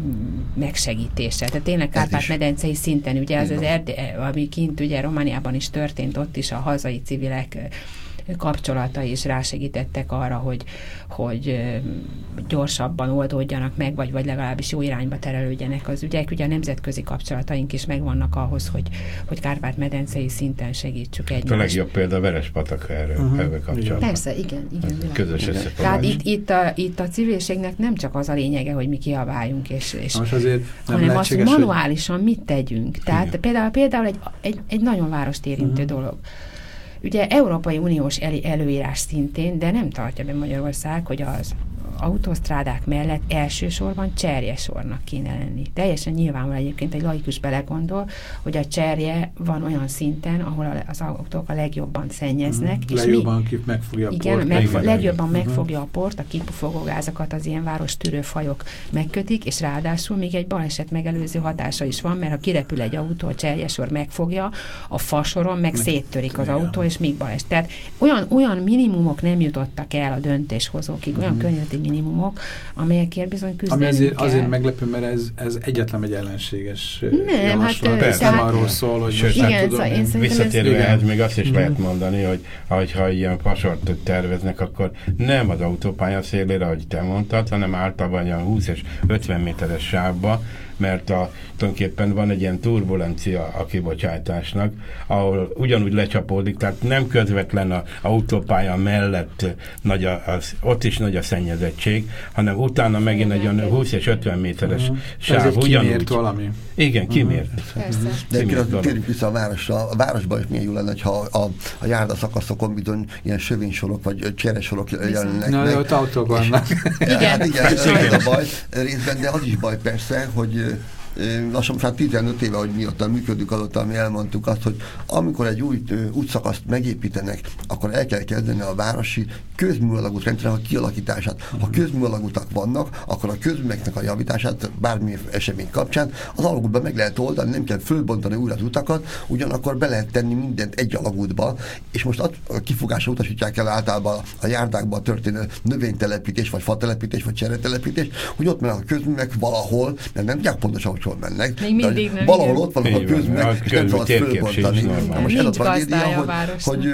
megsegítése. Tehát tényleg Kárpát-medencei szinten, ugye az az Erdély, ami kint ugye Romániában is történt, ott is a hazai civilek kapcsolatai is rásegítettek arra, hogy, hogy gyorsabban oldódjanak meg, vagy, vagy legalábbis jó irányba terelődjenek az ügyek. Ugye a nemzetközi kapcsolataink is megvannak ahhoz, hogy, hogy Kárpát-medencei szinten segítsük egymást. A legjobb példa a Verespatak erről, uh-huh. erről kapcsolatban. Persze, igen. igen közös összefogás. Tehát itt, itt, a, itt a civilségnek nem csak az a lényege, hogy mi kiabáljunk, és, és azért hanem az, hogy manuálisan hogy... mit tegyünk. Tehát igen. például, például egy, egy, egy nagyon várost érintő uh-huh. dolog. Ugye Európai Uniós el, előírás szintén, de nem tartja be Magyarország, hogy az autósztrádák mellett elsősorban cserjesornak kéne lenni. Teljesen nyilvánvaló egyébként egy laikus belegondol, hogy a cserje van olyan szinten, ahol az autók a legjobban szennyeznek. Uh-huh. És legjobban mi, megfogja a igen, port. Megfo- legjobban uh-huh. megfogja a port, a kipufogógázakat az ilyen város tűrőfajok megkötik, és ráadásul még egy baleset megelőző hatása is van, mert ha kirepül egy autó, a cserjesor megfogja, a fasoron meg széttörik az autó, és még baleset. Tehát olyan, olyan minimumok nem jutottak el a döntéshozókig, olyan uh-huh. környezeti minimumok, amelyekért bizony küzdenünk Ami azért, kell. azért meglepő, mert ez, ez egyetlen egy ellenséges nem, javaslat. Hát, nem arról szól, hogy sőt, nem tudom. Én visszatérve ez... ehhez még azt is mm. lehet mondani, hogy ahogyha ilyen fasort terveznek, akkor nem az autópálya szélére, ahogy te mondtad, hanem általában olyan húsz és ötven méteres sávba, mert a, tulajdonképpen van egy ilyen turbulencia a kibocsátásnak, ahol ugyanúgy lecsapódik, tehát nem közvetlen az autópálya mellett nagy a, az, ott is nagy a szennyezettség, hanem utána megint egy olyan húsz és ötven méteres uh-huh. sáv. Ez egy ugyanúgy. kimért valami. Igen, kimért. Uh-huh. Uh-huh. De kérjük vissza a városra. A városban is milyen jó lenne, ha a, a járda szakaszokon bizony ilyen sövénysorok vagy cseresorok jelennek Na, meg. Na, ott autók vannak. Igen, hát igen, ez a baj részben, de az is baj persze, hogy lassan már tizenöt éve, hogy mióta működünk azóta, ami elmondtuk azt, hogy amikor egy új útszakaszt megépítenek, akkor el kell kezdeni a városi közműalagút rendszernek a kialakítását. Ha közműalagutak vannak, akkor a közműveknek a javítását bármilyen esemény kapcsán az alagútban meg lehet oldani, nem kell fölbontani újra az utakat, ugyanakkor be lehet tenni mindent egy alagútba, és most a kifogásra utasítják el általában a járdákban történő növénytelepítés, vagy fatelepítés, vagy cseretelepítés, hogy ott mennek a közművek valahol, mert nem tudják pontosan, hogy hol mennek. Még mindig nem. Valahol ott vannak a közművek, és nem szabad fölbontani. Most ez a tragédia, hogy, hogy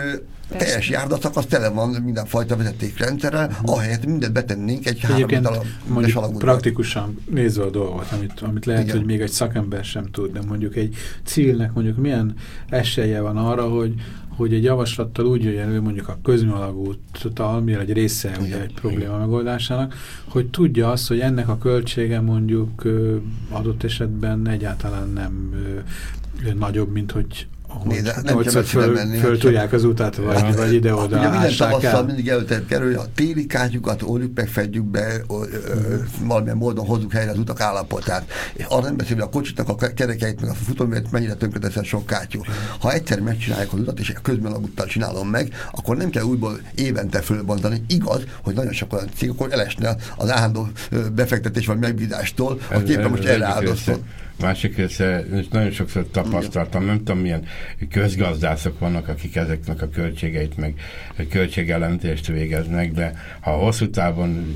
A teljes járdaszakasz tele van mindenfajta vezetékrendszerrel, uh-huh. ahelyett mindent betennénk egy három mondjuk praktikusan nézve a dolgot, amit, amit lehet, igen. hogy még egy szakember sem tud, de mondjuk egy cílnek mondjuk milyen esélye van arra, hogy hogy egy javaslattal úgy jöjjön elő mondjuk a közműalagúttal, mivel egy része ugye egy probléma megoldásának, hogy tudja azt, hogy ennek a költsége mondjuk adott esetben egyáltalán nem nagyobb, mint hogy Nézd, nem kell föl, menni, föl tudják az utat, vagy, hát, vagy ide-oda ugye minden tavasszal mindig előtett kerül, a téli kátyukat oldjuk meg, fedjük be, ö, ö, valamilyen módon hozzuk helyre az utak állapotát. És arra nem beszélve, a kocsitak, a kerekeit, meg a futóművet mennyire tönkreteszel sok kátyú. Ha egyszer megcsinálják az utat, és a közműalagúttal csinálom meg, akkor nem kell újból évente fölbontani. Igaz, hogy nagyon sok olyan cég, akkor elesne az állandó befektetés vagy megbízástól, a képen most erre áldoztat. Másik része, nagyon sokszor tapasztaltam, nem tudom, milyen közgazdászok vannak, akik ezeknek a költségeit, meg költségelemzést végeznek, de ha hosszú távon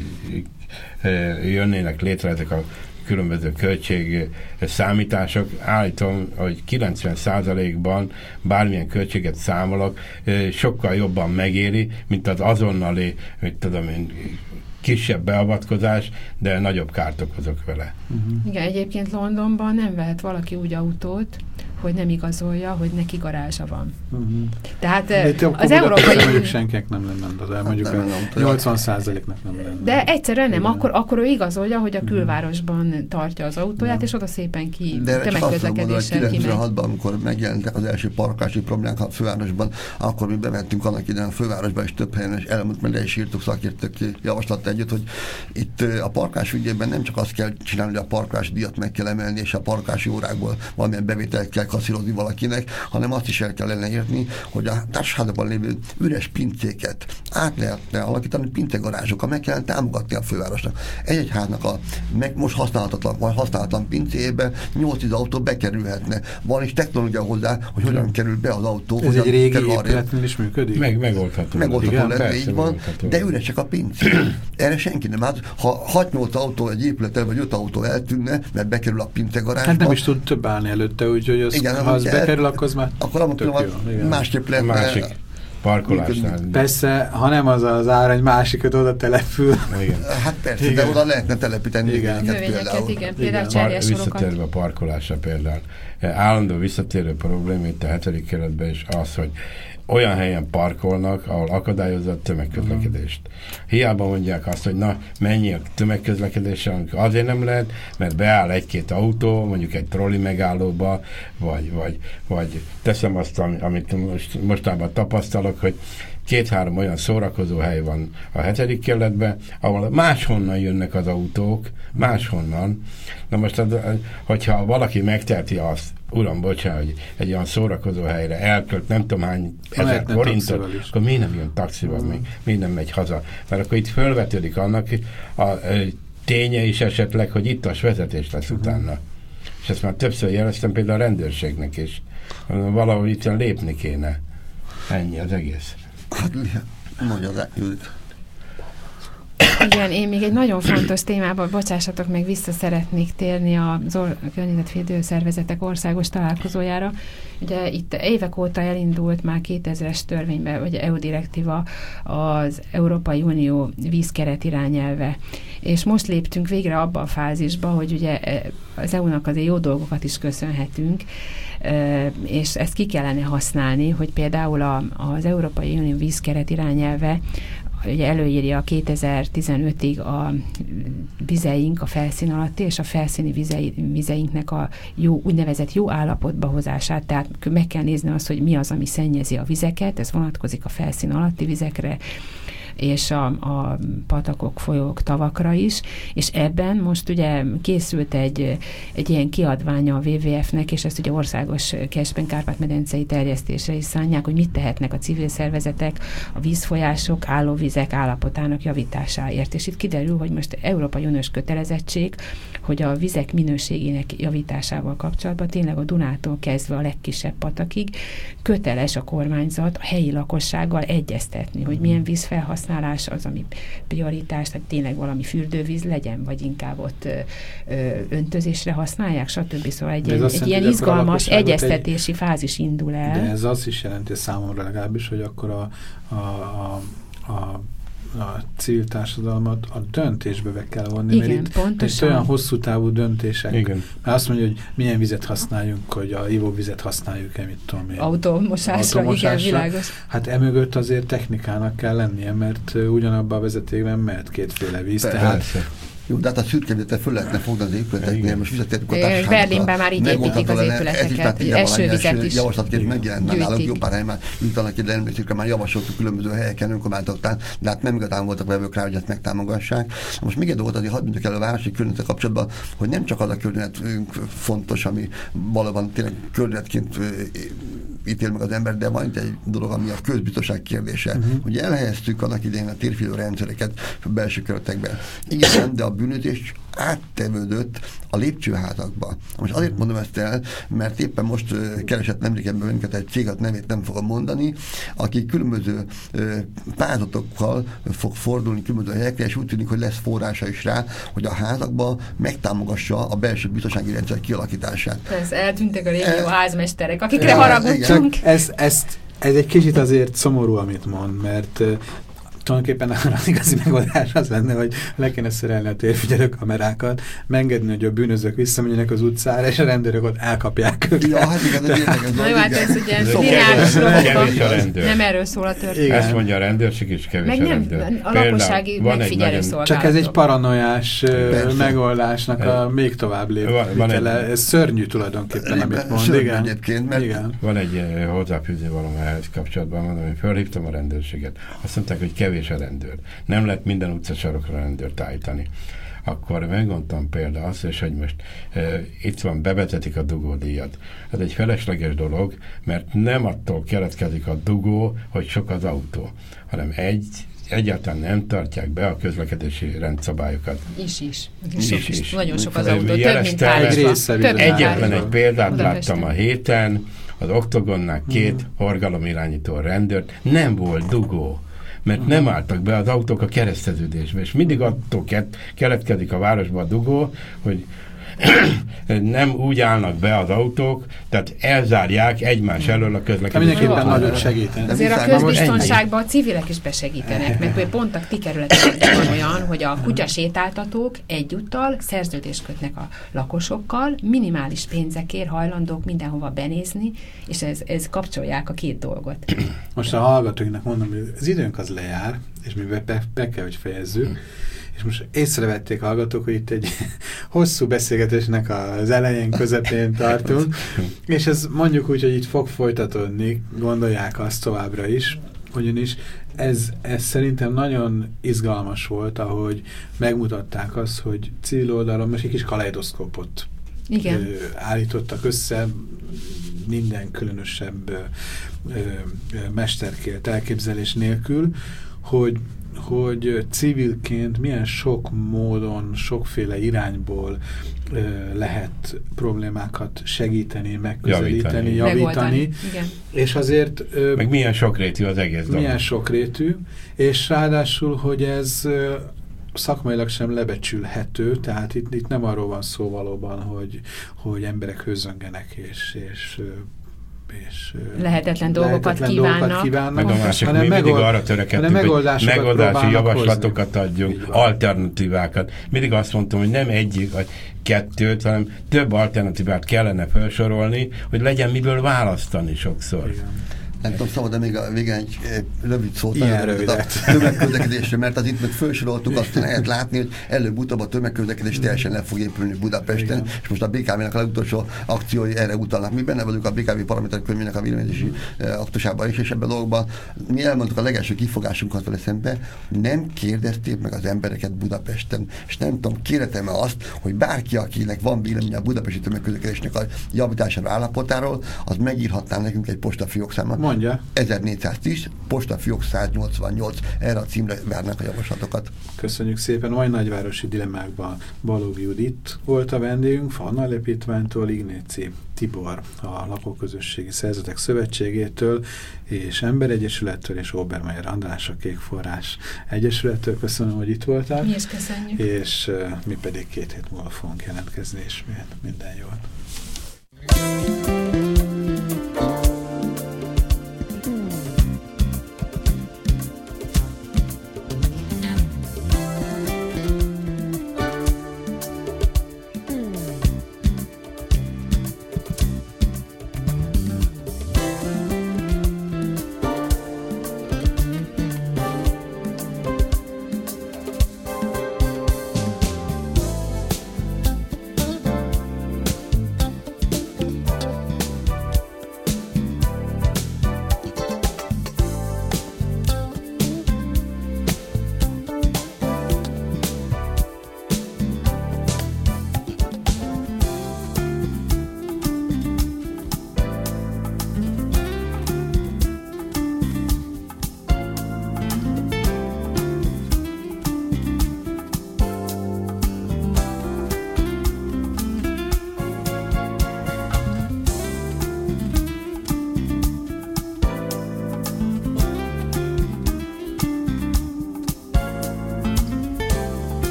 jönnének létre ezek a különböző költség számítások, állítom, hogy kilencven százalékban bármilyen költséget számolok, sokkal jobban megéri, mint az azonnali, mit tudom én, kisebb beavatkozás, de nagyobb kárt okozok vele. Uh-huh. Igen, egyébként Londonban nem vehet valaki úgy autót, hogy nem igazolja, hogy neki garázsa van. Uh-huh. Tehát de az európai... Mondjuk senkinek nem lenne, de mondjuk a nyolcvan százaléknak nem lenne. De egyszerűen nem, akkor, akkor ő igazolja, hogy a külvárosban tartja az autóját, uh-huh. és oda szépen ki tömegközlekedéssel kimegy. kilencvenhatban, amikor megjelentek az első parkolási problémák a fővárosban, akkor mi bementünk annak idején a fővárosban, és több helyen, és elmúlt, mert le is írtuk szakértők javaslat együtt, hogy itt a parkolás ügyében nem csak azt kell csinálni, hogy a parkolási díjat meg kell emelni, és a parkolási órákból valamilyen bevételt kell kasszírozni valakinek, hanem azt is el kell érni, hogy a társaságban lévő üres pincéket át lehetne alakítani, pincegarázsokkal meg kellene támogatni a fővárosnak. Egy-egy háznak a meg most használhatatlan, vagy használatlan pincébe nyolc autó bekerülhetne. Van is technológia hozzá, hogy hogyan kerül be az autó. Ez egy régi épületnél is működik? Meg, megoldható. Megoldható lenne, így van, de üresek a pincék. Erre senki nem állt. Ha hat-nyolc autó egy épületel, vagy öt autó eltűnne, mert bekerül a pincegarázsba. Hát nem is tud több állni előtte, úgyhogy az, igen, ha az bekerül, akkor az már akkor tök jó. Másképp lenne. Másik parkolásnál. Persze, ha nem az az ára, egy másikat oda települ. Igen. Hát persze, igen. De oda lehetne telepíteni igen. például. Igen, például cserjesorokat. Visszatérve a parkolásra például. Állandó visszatérő probléma itt a hetedik kerületben is az, hogy olyan helyen parkolnak, ahol akadályozza a tömegközlekedést. Hiába mondják azt, hogy na, mennyi a tömegközlekedéssel, azért nem lehet, mert beáll egy-két autó, mondjuk egy trolli megállóba, vagy, vagy, vagy teszem azt, amit most, mostában tapasztalok, hogy két-három olyan szórakozó hely van a hetedik kerületben, ahol máshonnan jönnek az autók, máshonnan. Na most, hogyha valaki megteheti azt, uram, bocsánat, hogy egy olyan szórakozó helyre elkölt nem tudom hány ezer forintot, akkor miért nem jön taxival, még, miért nem megy haza? Mert akkor itt fölvetődik annak a, a ténye is esetleg, hogy ittas vezetés lesz utána. És ezt már többször jeleztem például a rendőrségnek is. Valahogy itt lépni kéne. Ennyi az egész. Hát, mondja rá, Judit. Igen, én még egy nagyon fontos témában, bocsássatok meg, vissza szeretnék térni a környezetvédő szervezetek országos találkozójára. Ugye itt évek óta elindult már kétezres törvényben, vagy é u direktíva az Európai Unió vízkeret irányelve. És most léptünk végre abba a fázisba, hogy ugye az é u-nak azért jó dolgokat is köszönhetünk, és ezt ki kellene használni, hogy például a, az Európai Unió vízkeret irányelve ugye előírja kétezer-tizenötig a vizeink, a felszín alatti és a felszíni vizei, vizeinknek a jó, úgynevezett jó állapotba hozását, tehát meg kell nézni azt, hogy mi az, ami szennyezi a vizeket, ez vonatkozik a felszín alatti vizekre, és a, a patakok, folyók, tavakra is, és ebben most ugye készült egy, egy ilyen kiadványa a dupla vé dupla vé ef-nek, és ezt ugye országos Kásben Kárpát-medencei terjesztésre is szánják, hogy mit tehetnek a civil szervezetek a vízfolyások, állóvizek állapotának javításáért. És itt kiderül, hogy most Európai Uniós kötelezettség, hogy a vizek minőségének javításával kapcsolatban tényleg a Dunától kezdve a legkisebb patakig köteles a kormányzat a helyi lakossággal egyeztetni, hogy milyen vízfelhasználás felhasználás az, ami prioritás, tehát tényleg valami fürdővíz legyen, vagy inkább ott ö, ö, öntözésre használják, stb. Szóval egy, egy, egy ilyen izgalmas egyeztetési egy, fázis indul el. De ez azt is jelenti számomra legalábbis, hogy akkor a, a, a, a a civil társadalmat a döntésbe be kell vonni, igen, mert itt, pontosan. itt olyan hosszú távú döntések. Igen. Mert azt mondja, hogy milyen vizet használjunk, hogy a ivóvizet használjuk-e, mit tudom én. Automosásra, igen, világos. Hát emögött azért technikának kell lennie, mert ugyanabban a vezetékben mehet kétféle víz. Persze. Tehát jó, de hát a szürkevizetet föl lehetne fogni az épületeknél, most visszatértünk a társaságokra. Berlinben már így építik az épületeket, esővizet is javaslatként megjelent már nálunk, jó pár helyen már juttanak ide, emlékszik, már javasoltuk különböző helyeken, önkormányzatoktán, de hát nem igazán voltak vevők rá, hogy ezt megtámogassák. Most még egy dolgot azért hadd mondjuk el a városi környezettel kapcsolatban, hogy nem csak az a környezetünk fontos, ami valóban tényleg környezetként ítél meg az ember, de van egy dolog, ami a közbiztonság kérdése. Uh-huh. Ugye elhelyeztük annak idején a térfilő rendszereket a belső keretekben. Igen, de a bűnözés áttevődött a lépcsőházakba. Most azért mondom ezt el, mert éppen most uh, keresett nemrégebben bennünket egy cég, nevét nem fogom mondani, aki különböző uh, pályázatokkal fog fordulni különböző helyekre, és úgy tűnik, hogy lesz forrása is rá, hogy a házakban megtámogassa a belső biztonsági rendszer kialakítását. Ez eltűntek a régió e, házmesterek, akikre e, haragudtunk. Ez, ez, ez egy kicsit azért szomorú, amit mond, mert uh, tulajdonképpen az igazi megoldás az lenne, hogy le kéne szerelni a térfigyelő kamerákat, megengedni, hogy a bűnözők visszamenjenek az utcára, és a rendőrök ott elkapják őket. Ja, hát igen, ez Na jó, hát ez ugye lineáris dolgokban, nem erről szól a történet. Ezt mondja a rendőrség is, kevés meg a nem, rendőr. a lakossági megfigyelő szolgálatok. Csak ez egy paranoiás uh, megoldásnak a még tovább lépvitele. Ez szörnyű tulajdonképpen, amit mond. Szörnyű egyébként, mert igen. Van egy hozzáfűzni valami ehhez kapcsolatban, mondom, hogy felhívtam a rendőrséget. Azt mondták, hogy kevés a rendőr. Nem lehet minden utcasarokra rendőrt állítani. Akkor megmondtam például azt, és hogy most e, itt van, bevezetik a dugódíjat. Ez egy felesleges dolog, mert nem attól keletkezik a dugó, hogy sok az autó, hanem egy egyáltalán nem tartják be a közlekedési rendszabályokat. Is is. is, sok, is, is. Nagyon sok az autó. Több, mint városban. Egyetlen egy példát láttam a héten, az Oktogonnál két forgalomirányító rendőrt, nem volt dugó, mert nem álltak be az autók a kereszteződésbe, és mindig attól keletkezik a városban a dugó, hogy nem úgy állnak be az autók, tehát elzárják egymás elől a közlekedést. Mindenképpen nagyot segítenek. Azért a közbiztonságban a civilek is besegítenek, mert pont a ti kerületekben van olyan, hogy a kutyasétáltatók egyúttal szerződést kötnek a lakosokkal, minimális pénzekért hajlandók mindenhova benézni, és ez, ez kapcsolják a két dolgot. Most a hallgatóinknak mondom, hogy az időnk az lejár, és mi be, be, be kell, hogy fejezzük, és most észrevették hallgatók, hogy itt egy hosszú beszélgetésnek az elején, közepén tartunk, és ez mondjuk úgy, hogy itt fog folytatódni, gondolják azt továbbra is, ugyanis ez, ez szerintem nagyon izgalmas volt, ahogy megmutatták azt, hogy civil oldalon most egy kis kaleidoszkópot Igen. Ö, állítottak össze, minden különösebb ö, ö, mesterkélt elképzelés nélkül, hogy hogy civilként milyen sok módon, sokféle irányból ö, lehet problémákat segíteni, megközelíteni, javítani. javítani. És azért... Ö, meg milyen sokrétű az egész dolog. Milyen sokrétű, és ráadásul, hogy ez ö, szakmailag sem lebecsülhető, tehát itt, itt nem arról van szó valóban, hogy, hogy emberek hőzöngenek, és, és és lehetetlen dolgokat lehetetlen kívánnak, dolgokat kívánnak meg a másik, mi mindig megold, arra törekedtünk, hogy megoldási javaslatokat hozni. adjunk, alternatívákat. Mindig azt mondtam, hogy nem egyik vagy kettőt, hanem több alternatívát kellene felsorolni, hogy legyen miből választani sokszor. Igen. Nem tudom, szabad, de még a végén egy rövid szót a tömegközlekedésre, mert az itt meg felsoroltuk, azt lehet látni, hogy előbb-utóbb a tömegközlekedés teljesen le fog épülni Budapesten, igen. És most a bé ká vé-nek a legutolsó akciói erre utalnak. Mi benne vagyunk a bé ká vé paraméter könyvének a véleményezési aktusában is, és ebben a dolgokban mi elmondtuk a legelső kifogásunkat vele szembe, nem kérdezték meg az embereket Budapesten, és nem tudom, kérhetem-e azt, hogy bárki, akinek van véleménye a budapesti tömegközlekedésnek a javítására állapotáról, az megírhatná nekünk egy postafiók számot. mondja. ezernégyszáztíz, postafiók száznyolcvannyolc, erre a címre várnak a javaslatokat. Köszönjük szépen. Mai nagyvárosi dilemmákban Balogh Judit volt a vendégünk, Fauna Alapítványtól, Ignécy Tibor a Lakóközösségi Szervezetek Szövetségétől, és Emberegyesülettől, és Obermeyer András a Kékforrás Egyesülettől. Köszönöm, hogy itt voltál. Mi is köszönjük. És uh, mi pedig két hét múlva fogunk jelentkezni, és minden jót.